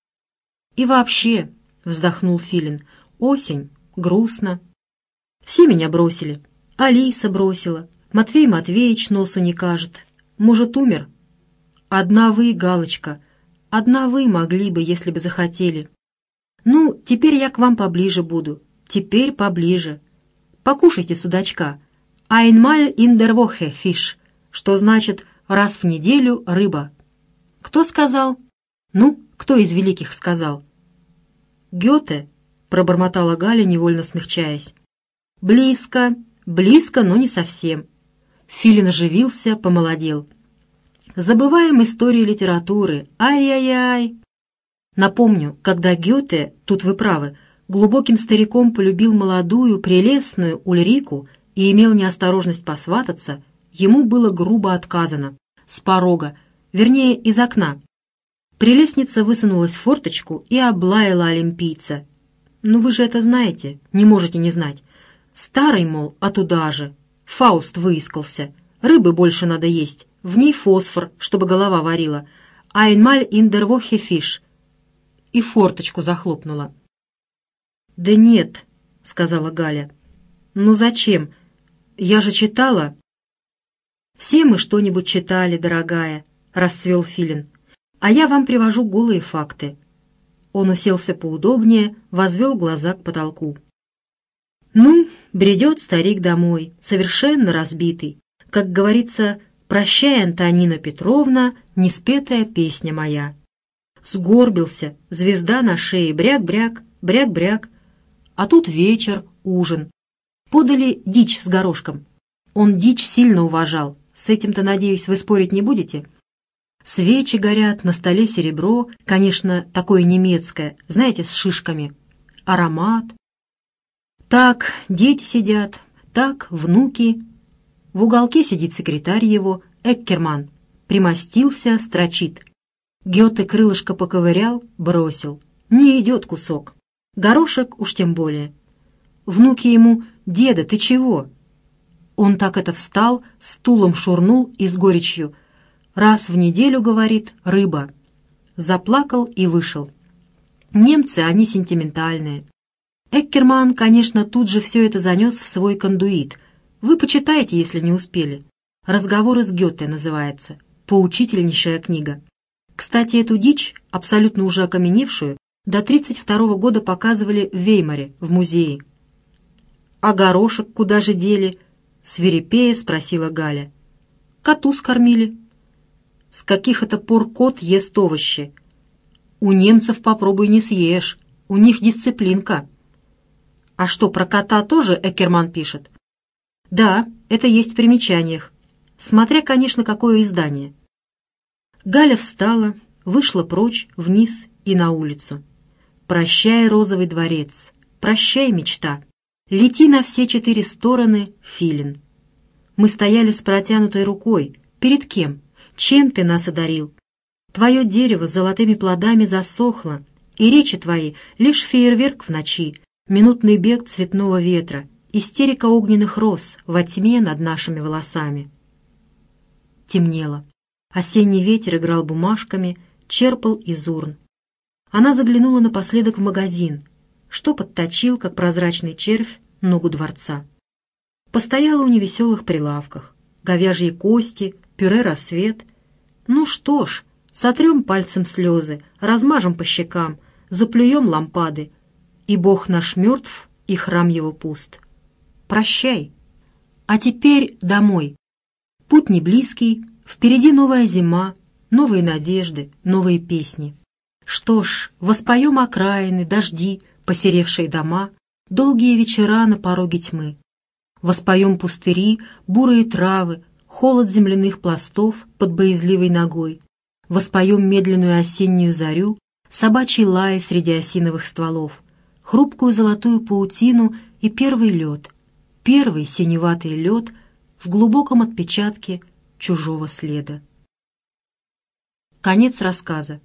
«И вообще», — вздохнул Филин, — «осень, грустно. Все меня бросили. Алиса бросила. Матвей Матвеевич носу не кажет. Может, умер? Одна вы, Галочка, одна вы могли бы, если бы захотели. Ну, теперь я к вам поближе буду. Теперь поближе. Покушайте судачка. Einmal in der Woche Fisch, что значит раз в неделю рыба. Кто сказал? Ну, кто из великих сказал? Гёте, пробормотала Галя, невольно смягчаясь. Близко, близко, но не совсем. Филин оживился, помолодел. Забываем историю литературы. Ай-яй-яй. Напомню, когда Гёте, тут вы правы, глубоким стариком полюбил молодую, прелестную Ульрику и имел неосторожность посвататься, ему было грубо отказано. С порога, вернее, из окна. Прелестница высунулась в форточку и облаяла олимпийца. Ну вы же это знаете, не можете не знать. Старый, мол, а туда же. Фауст выискался. Рыбы больше надо есть, в ней фосфор, чтобы голова варила. Einmal in der Woche Fisch. И форточку захлопнула. «Да нет», — сказала Галя. «Ну зачем? Я же читала». «Все мы что-нибудь читали, дорогая», — расцвел Филин. «А я вам привожу голые факты». Он уселся поудобнее, возвел глаза к потолку. «Ну, бредет старик домой, совершенно разбитый. Как говорится, прощай, Антонина Петровна, неспетая песня моя». Сгорбился, звезда на шее, бряк-бряк, бряк-бряк. А тут вечер, ужин. Подали дичь с горошком. Он дичь сильно уважал, С этим-то, надеюсь, вы спорить не будете? Свечи горят, на столе серебро, конечно, такое немецкое, знаете, с шишками. Аромат. Так, дети сидят, так, внуки. В уголке сидит секретарь его, Эккерман. Примостился, строчит. Гёте крылышко поковырял, бросил. Не идет кусок. Горошек уж тем более. Внуки ему: «Деда, ты чего?» Он так это встал, стулом шурнул и с горечью: «Раз в неделю, — говорит, — рыба». Заплакал и вышел. Немцы, они сентиментальные. Эккерман, конечно, тут же все это занес в свой кондуит. Вы почитайте, если не успели. «Разговоры с Гёте» называется. Поучительнейшая книга. Кстати, эту дичь, абсолютно уже окаменевшую, до 1932 года показывали в Веймаре, в музее. «А горошек куда же дели?» — свирепея спросила Галя. «Коту скормили». «С каких это пор кот ест овощи?» «У немцев попробуй не съешь, у них дисциплинка». «А что, про кота тоже Эккерман пишет?» «Да, это есть в примечаниях. Смотря, конечно, какое издание». Галя встала, вышла прочь, вниз и на улицу. «Прощай, розовый дворец, прощай, мечта. Лети на все 4 стороны, филин». Мы стояли с протянутой рукой. Перед кем? Чем ты нас одарил? Твое дерево с золотыми плодами засохло, и речи твои — лишь фейерверк в ночи, минутный бег цветного ветра, истерика огненных роз во тьме над нашими волосами. Темнело. Осенний ветер играл бумажками, черпал из урн. Она заглянула напоследок в магазин, что подточил, как прозрачный червь, ногу дворца. Постояла у невеселых прилавках. Говяжьи кости, пюре «Рассвет». Ну что ж, сотрем пальцем слезы, размажем по щекам, заплюем лампады. И Бог наш мертв, и храм его пуст. Прощай. А теперь домой. Путь не близкий, впереди новая зима, новые надежды, новые песни. Что ж, воспоем окраины, дожди, посеревшие дома, долгие вечера на пороге тьмы. Воспоем пустыри, бурые травы, холод земляных пластов под боязливой ногой. Воспоем медленную осеннюю зарю, собачий лай среди осиновых стволов, хрупкую золотую паутину и первый лед, первый синеватый лед в глубоком отпечатке чужого следа. Конец рассказа.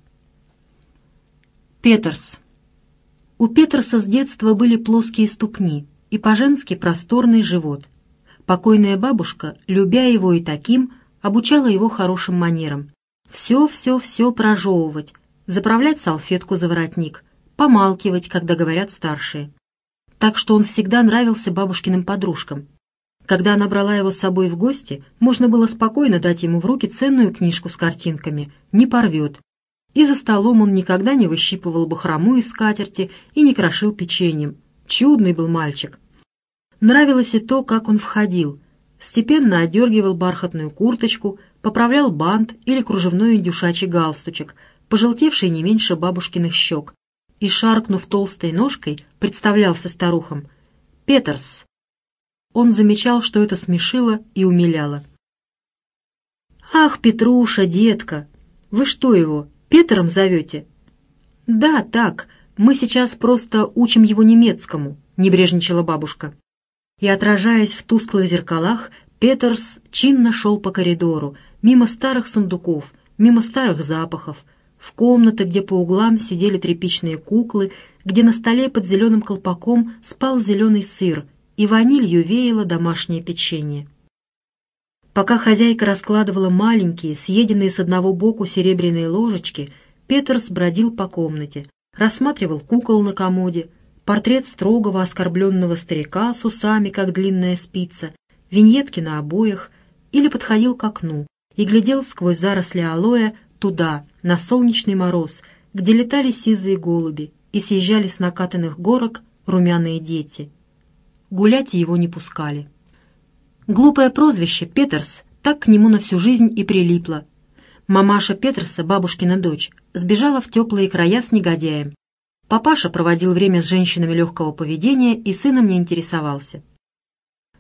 Петерс. У Петерса с детства были плоские ступни и по-женски просторный живот. Покойная бабушка, любя его и таким, обучала его хорошим манерам. Все прожевывать, заправлять салфетку за воротник, помалкивать, когда говорят старшие. Так что он всегда нравился бабушкиным подружкам. Когда она брала его с собой в гости, можно было спокойно дать ему в руки ценную книжку с картинками, не порвет. И за столом он никогда не выщипывал бахрому из скатерти и не крошил печеньем. Чудный был мальчик. Нравилось и то, как он входил. Степенно одергивал бархатную курточку, поправлял бант или кружевной индюшачий галстучек, пожелтевший не меньше бабушкиных щек, и, шаркнув толстой ножкой, представлялся старухам: «Петерс». Он замечал, что это смешило и умиляло. «Ах, Петруша, детка, вы что его, Петером зовете?» «Да, так, мы сейчас просто учим его немецкому», — небрежничала бабушка. И, отражаясь в тусклых зеркалах, Петерс чинно шел по коридору, мимо старых сундуков, мимо старых запахов, в комнаты, где по углам сидели тряпичные куклы, где на столе под зеленым колпаком спал зеленый сыр, и ванилью веяло домашнее печенье. Пока хозяйка раскладывала маленькие, съеденные с одного боку серебряные ложечки, Петерс бродил по комнате, рассматривал кукол на комоде, портрет строгого оскорбленного старика с усами, как длинная спица, виньетки на обоях, или подходил к окну и глядел сквозь заросли алоэ туда, на солнечный мороз, где летали сизые голуби и съезжали с накатанных горок румяные дети. Гулять его не пускали. Глупое прозвище «Петерс» так к нему на всю жизнь и прилипло. Мамаша Петерса, бабушкина дочь, сбежала в теплые края с негодяем. Папаша проводил время с женщинами легкого поведения и сыном не интересовался.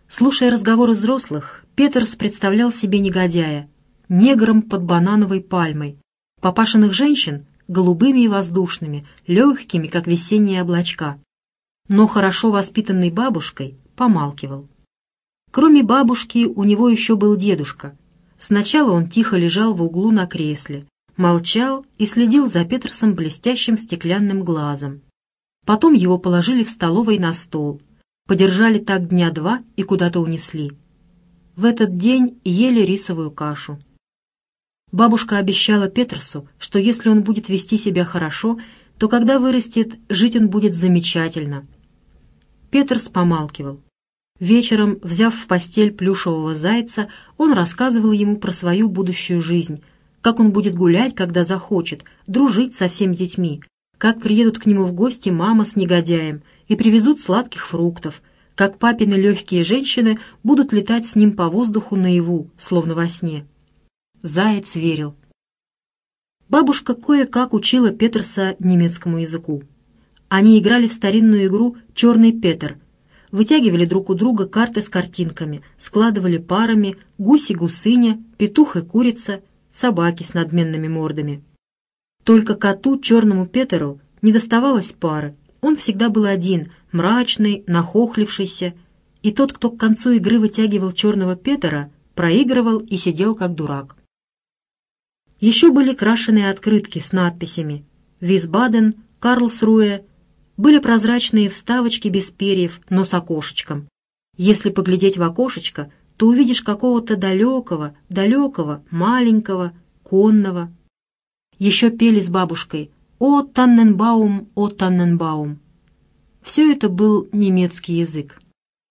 Слушая разговоры взрослых, Петерс представлял себе негодяя, негром под банановой пальмой, папашиных женщин — голубыми и воздушными, легкими, как весенние облачка. Но хорошо воспитанной бабушкой помалкивал. Кроме бабушки у него еще был дедушка. Сначала он тихо лежал в углу на кресле, молчал и следил за Петерсом блестящим стеклянным глазом. Потом его положили в столовой на стол, подержали так дня 2 и куда-то унесли. В этот день ели рисовую кашу. Бабушка обещала Петерсу, что если он будет вести себя хорошо, то когда вырастет, жить он будет замечательно. Петерс помалкивал. Вечером, взяв в постель плюшевого зайца, он рассказывал ему про свою будущую жизнь, как он будет гулять, когда захочет, дружить со всеми детьми, как приедут к нему в гости мама с негодяем и привезут сладких фруктов, как папины легкие женщины будут летать с ним по воздуху наяву, словно во сне. Заяц верил. Бабушка кое-как учила Петерса немецкому языку. Они играли в старинную игру «Черный Петер», вытягивали друг у друга карты с картинками, складывали парами гусь и гусыня, петух и курица, собаки с надменными мордами. Только коту, черному Петеру, не доставалось пары. Он всегда был один, мрачный, нахохлившийся, и тот, кто к концу игры вытягивал черного Петера, проигрывал и сидел как дурак. Еще были крашеные открытки с надписями «Висбаден», «Карлсруэ», были прозрачные вставочки без перьев, но с окошечком. Если поглядеть в окошечко, то увидишь какого-то далекого, маленького, конного. Еще пели с бабушкой «О, Танненбаум, о, Танненбаум». Все это был немецкий язык.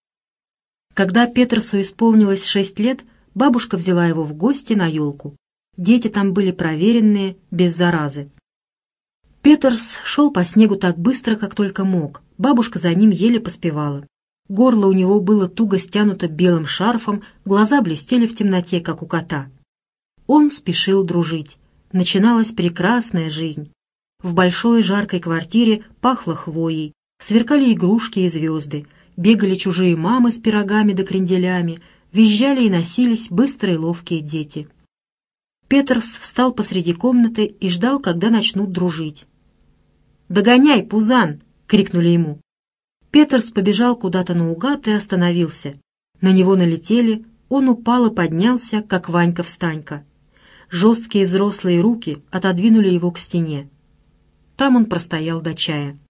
Когда Петерсу исполнилось 6 лет, бабушка взяла его в гости на елку. Дети там были проверенные, без заразы. Петерс шел по снегу так быстро, как только мог. Бабушка за ним еле поспевала. Горло у него было туго стянуто белым шарфом, глаза блестели в темноте, как у кота. Он спешил дружить. Начиналась прекрасная жизнь. В большой жаркой квартире пахло хвоей, сверкали игрушки и звезды, бегали чужие мамы с пирогами да кренделями, визжали и носились быстрые ловкие дети. Петерс встал посреди комнаты и ждал, когда начнут дружить. «Догоняй, Пузан!» — крикнули ему. Петерс побежал куда-то наугад и остановился. На него налетели, он упал и поднялся, как Ванька-встанька. Жесткие взрослые руки отодвинули его к стене. Там он простоял до чая.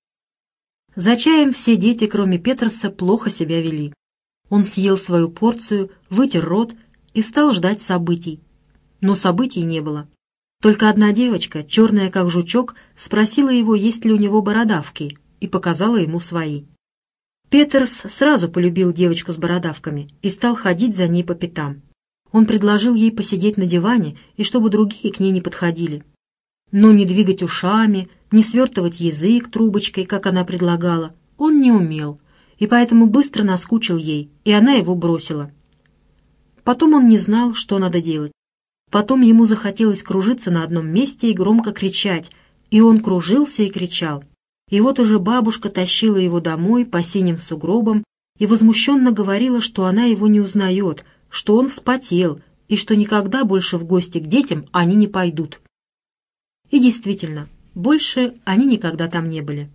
За чаем все дети, кроме Петерса, плохо себя вели. Он съел свою порцию, вытер рот и стал ждать событий. Но событий не было. Только одна девочка, черная как жучок, спросила его, есть ли у него бородавки, и показала ему свои. Петерс сразу полюбил девочку с бородавками и стал ходить за ней по пятам. Он предложил ей посидеть на диване, и чтобы другие к ней не подходили. Но не двигать ушами, не свертывать язык трубочкой, как она предлагала, он не умел, и поэтому быстро наскучил ей, и она его бросила. Потом он не знал, что надо делать. Потом ему захотелось кружиться на одном месте и громко кричать, и он кружился и кричал. И вот уже бабушка тащила его домой по синим сугробам и возмущенно говорила, что она его не узнает, что он вспотел и что никогда больше в гости к детям они не пойдут. И действительно, больше они никогда там не были.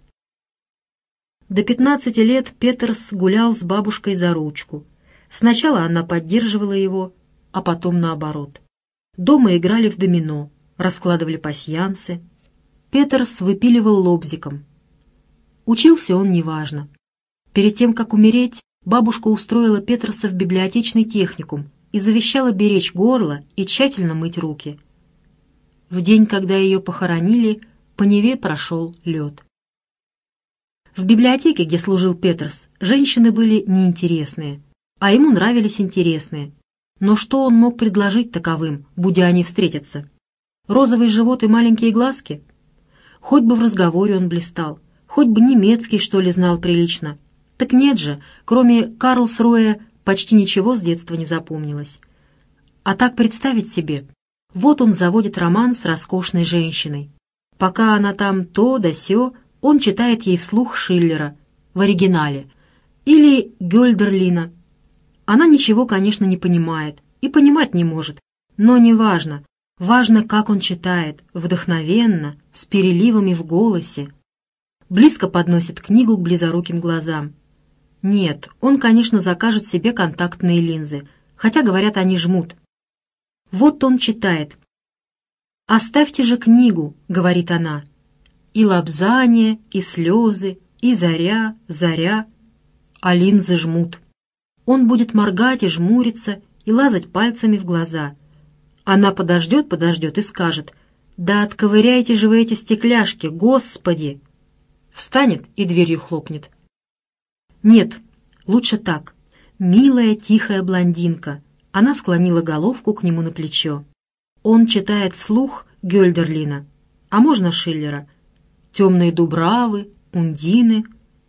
До 15 лет Петерс гулял с бабушкой за ручку. Сначала она поддерживала его, а потом наоборот. Дома играли в домино, раскладывали пасьянсы. Петерс выпиливал лобзиком. Учился он неважно. Перед тем, как умереть, бабушка устроила Петерса в библиотечный техникум и завещала беречь горло и тщательно мыть руки. В день, когда ее похоронили, по Неве прошел лед. В библиотеке, где служил Петерс, женщины были неинтересные, а ему нравились интересные. Но что он мог предложить таковым, будя они встретятся? Розовый живот и маленькие глазки? Хоть бы в разговоре он блистал, хоть бы немецкий, что ли, знал прилично. Так нет же, кроме Карлсруэ почти ничего с детства не запомнилось. А так представить себе, вот он заводит роман с роскошной женщиной. Пока она там то да сё, он читает ей вслух Шиллера в оригинале или Гёльдерлина. Она ничего, конечно, не понимает и понимать не может, но не важно. Важно, как он читает, вдохновенно, с переливами в голосе. Близко подносит книгу к близоруким глазам. Нет, он, конечно, закажет себе контактные линзы, хотя, говорят, они жмут. Вот он читает. «Оставьте же книгу», — говорит она. И лобзание, и слезы, и заря, заря, а линзы жмут. Он будет моргать и жмуриться, и лазать пальцами в глаза. Она подождет и скажет: «Да отковыряйте же вы эти стекляшки, Господи!» Встанет и дверью хлопнет. Нет, лучше так. Милая тихая блондинка. Она склонила головку к нему на плечо. Он читает вслух Гёльдерлина, а можно Шиллера. «Темные дубравы», «Ундины».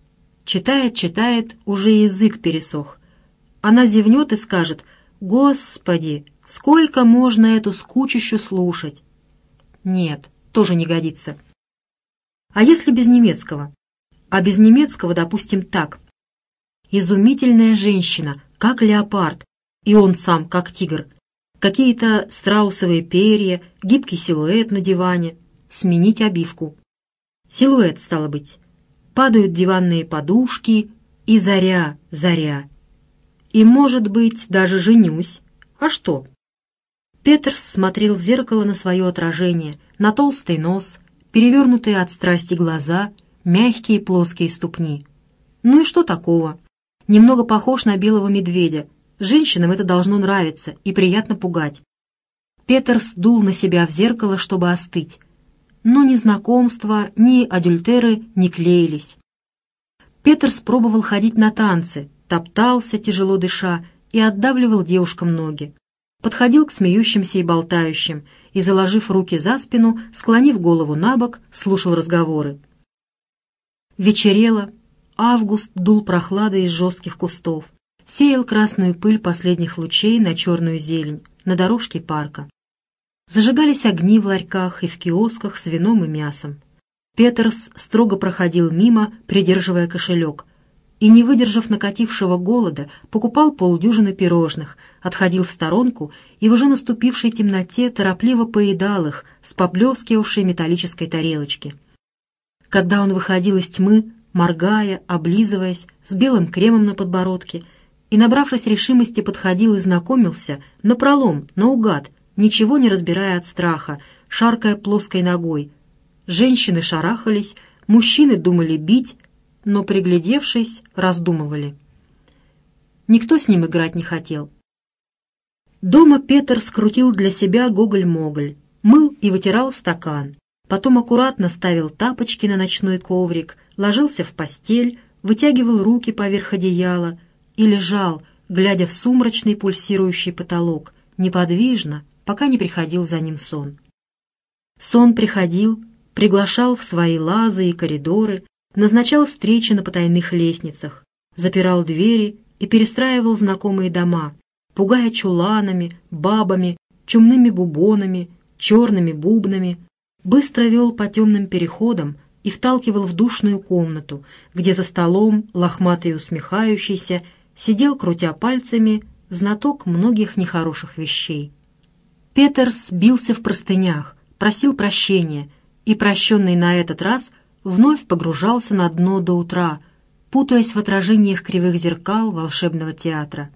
Читает, уже язык пересох. Она зевнет и скажет: «Господи, сколько можно эту скучищу слушать?» Нет, тоже не годится. А если без немецкого? А без немецкого, допустим, так. Изумительная женщина, как леопард, и он сам, как тигр. Какие-то страусовые перья, гибкий силуэт на диване. Сменить обивку. Силуэт, стало быть. Падают диванные подушки, и заря, заря. И, может быть, даже женюсь. А что? Петерс смотрел в зеркало на свое отражение, на толстый нос, перевернутые от страсти глаза, мягкие плоские ступни. Ну и что такого? Немного похож на белого медведя. Женщинам это должно нравиться и приятно пугать. Петерс дул на себя в зеркало, чтобы остыть. Но ни знакомства, ни адюльтеры не клеились. Петерс пробовал ходить на танцы, топтался, тяжело дыша, и отдавливал девушкам ноги. Подходил к смеющимся и болтающим, и, заложив руки за спину, склонив голову на бок, слушал разговоры. Вечерело, август дул прохладой из жестких кустов, сеял красную пыль последних лучей на черную зелень, на дорожке парка. Зажигались огни в ларьках и в киосках с вином и мясом. Петерс строго проходил мимо, придерживая кошелек, и, не выдержав накатившего голода, покупал полдюжины пирожных, отходил в сторонку и в уже наступившей темноте торопливо поедал их с поблескивавшей металлической тарелочки. Когда он выходил из тьмы, моргая, облизываясь, с белым кремом на подбородке, и, набравшись решимости, подходил и знакомился, напролом, наугад, ничего не разбирая от страха, шаркая плоской ногой. Женщины шарахались, мужчины думали бить, но, приглядевшись, раздумывали. Никто с ним играть не хотел. Дома Петер скрутил для себя гоголь-моголь, мыл и вытирал стакан, потом аккуратно ставил тапочки на ночной коврик, ложился в постель, вытягивал руки поверх одеяла и лежал, глядя в сумрачный пульсирующий потолок, неподвижно, пока не приходил за ним сон. Сон приходил, приглашал в свои лазы и коридоры, назначал встречи на потайных лестницах, запирал двери и перестраивал знакомые дома, пугая чуланами, бабами, чумными бубонами, черными бубнами, быстро вел по темным переходам и вталкивал в душную комнату, где за столом, лохматый и усмехающийся, сидел, крутя пальцами, знаток многих нехороших вещей. Петерс бился в простынях, просил прощения, и, прощенный на этот раз, вновь погружался на дно до утра, путаясь в отражениях кривых зеркал волшебного театра.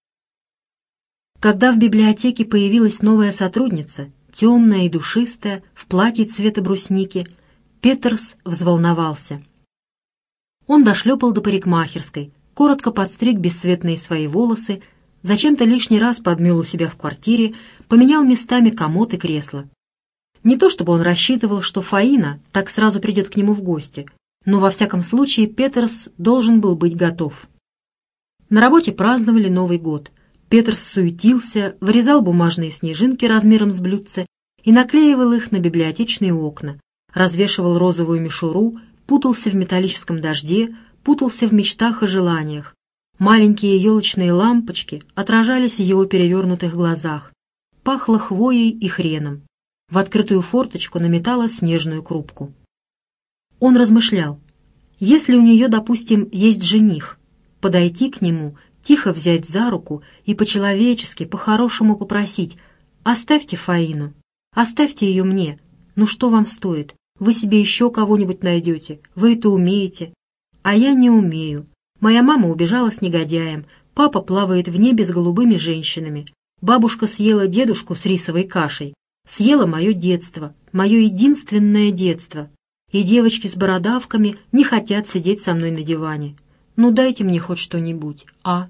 Когда в библиотеке появилась новая сотрудница, темная и душистая, в платье цвета брусники, Петерс взволновался. Он дошлепал до парикмахерской, коротко подстриг бесцветные свои волосы, зачем-то лишний раз подмел у себя в квартире, поменял местами комод и кресло. Не то чтобы он рассчитывал, что Фаина так сразу придет к нему в гости, но во всяком случае Петерс должен был быть готов. На работе праздновали Новый год. Петерс суетился, вырезал бумажные снежинки размером с блюдце и наклеивал их на библиотечные окна, развешивал розовую мишуру, путался в металлическом дожде, путался в мечтах и желаниях. Маленькие елочные лампочки отражались в его перевернутых глазах. Пахло хвоей и хреном. В открытую форточку наметала снежную крупку. Он размышлял. Если у нее, допустим, есть жених, подойти к нему, тихо взять за руку и по-человечески, по-хорошему попросить: «Оставьте Фаину, оставьте ее мне. Ну что вам стоит? Вы себе еще кого-нибудь найдете, вы это умеете. А я не умею. Моя мама убежала с негодяем, папа плавает в небе с голубыми женщинами, бабушка съела дедушку с рисовой кашей, съела мое детство, мое единственное детство. И девочки с бородавками не хотят сидеть со мной на диване. Ну дайте мне хоть что-нибудь, а?»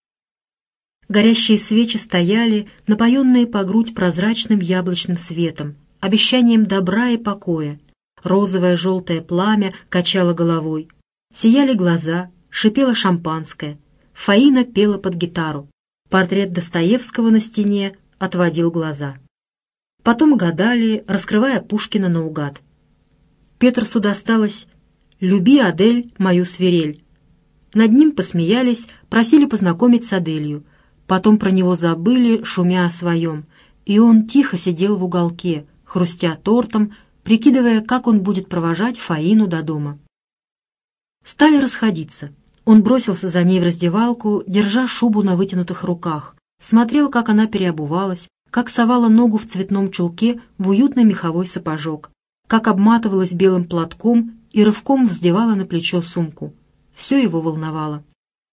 Горящие свечи стояли, напоенные по грудь прозрачным яблочным светом, обещанием добра и покоя. Розовое желтое пламя качало головой. Сияли глаза, шипело шампанское. Фаина пела под гитару. Портрет Достоевского на стене отводил глаза. Потом гадали, раскрывая Пушкина наугад. Петерсу досталось «Люби, Адель, мою свирель». Над ним посмеялись, просили познакомить с Аделью. Потом про него забыли, шумя о своем. И он тихо сидел в уголке, хрустя тортом, прикидывая, как он будет провожать Фаину до дома. Стали расходиться. Он бросился за ней в раздевалку, держа шубу на вытянутых руках, смотрел, как она переобувалась, как совала ногу в цветном чулке в уютный меховой сапожок, как обматывалась белым платком и рывком вздевала на плечо сумку. Все его волновало.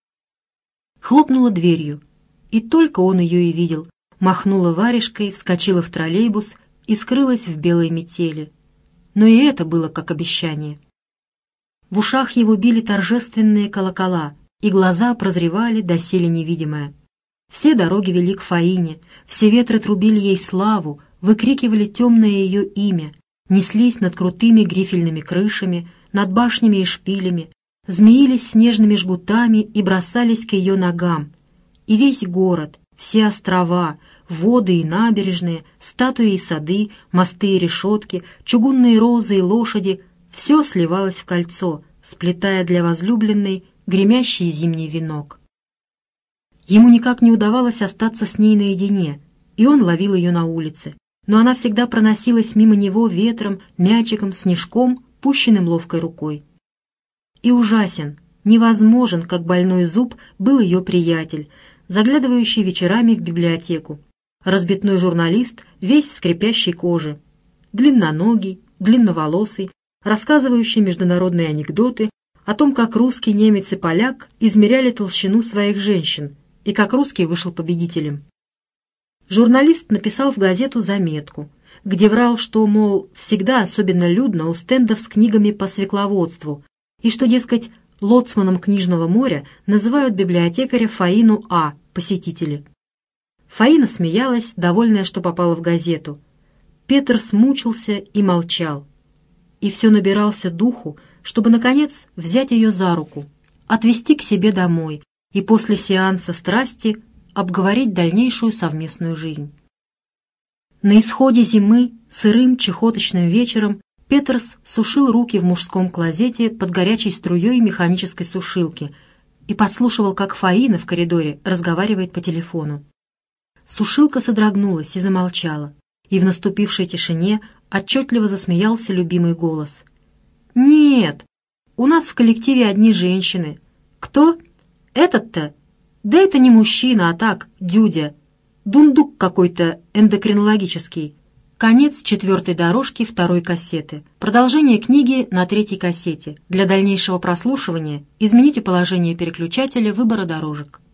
Хлопнула дверью, и только он ее и видел. Махнула варежкой, вскочила в троллейбус и скрылась в белой метели. Но и это было как обещание. В ушах его били торжественные колокола, и глаза прозревали доселе невидимое. Все дороги вели к Фаине, все ветры трубили ей славу, выкрикивали темное ее имя, неслись над крутыми грифельными крышами, над башнями и шпилями, змеились снежными жгутами и бросались к ее ногам. И весь город, все острова, воды и набережные, статуи и сады, мосты и решетки, чугунные розы и лошади — все сливалось в кольцо, сплетая для возлюбленной гремящий зимний венок. Ему никак не удавалось остаться с ней наедине, и он ловил ее на улице, но она всегда проносилась мимо него ветром, мячиком, снежком, пущенным ловкой рукой. И ужасен, невозможен, как больной зуб, был ее приятель, заглядывающий вечерами в библиотеку, разбитной журналист, весь в скрипящей коже, длинноногий, длинноволосый, рассказывающий международные анекдоты о том, как русский, немец и поляк измеряли толщину своих женщин, и как русский вышел победителем. Журналист написал в газету заметку, где врал, что, мол, всегда особенно людно у стендов с книгами по свекловодству, и что, дескать, лоцманом книжного моря называют библиотекаря Фаину А. посетители. Фаина смеялась, довольная, что попала в газету. Петерс мучился и молчал. И все набирался духу, чтобы, наконец, взять ее за руку, отвезти к себе домой и после сеанса страсти обговорить дальнейшую совместную жизнь. На исходе зимы, сырым чехоточным вечером, Петерс сушил руки в мужском клозете под горячей струей механической сушилки и подслушивал, как Фаина в коридоре разговаривает по телефону. Сушилка содрогнулась и замолчала, и в наступившей тишине отчетливо засмеялся любимый голос. «Нет, у нас в коллективе одни женщины. Кто? Этот-то? Да это не мужчина, а так, дюдя. Дундук какой-то эндокринологический». Конец 4-й дорожки 2-й кассеты. Продолжение книги на 3-й кассете. Для дальнейшего прослушивания измените положение переключателя выбора дорожек.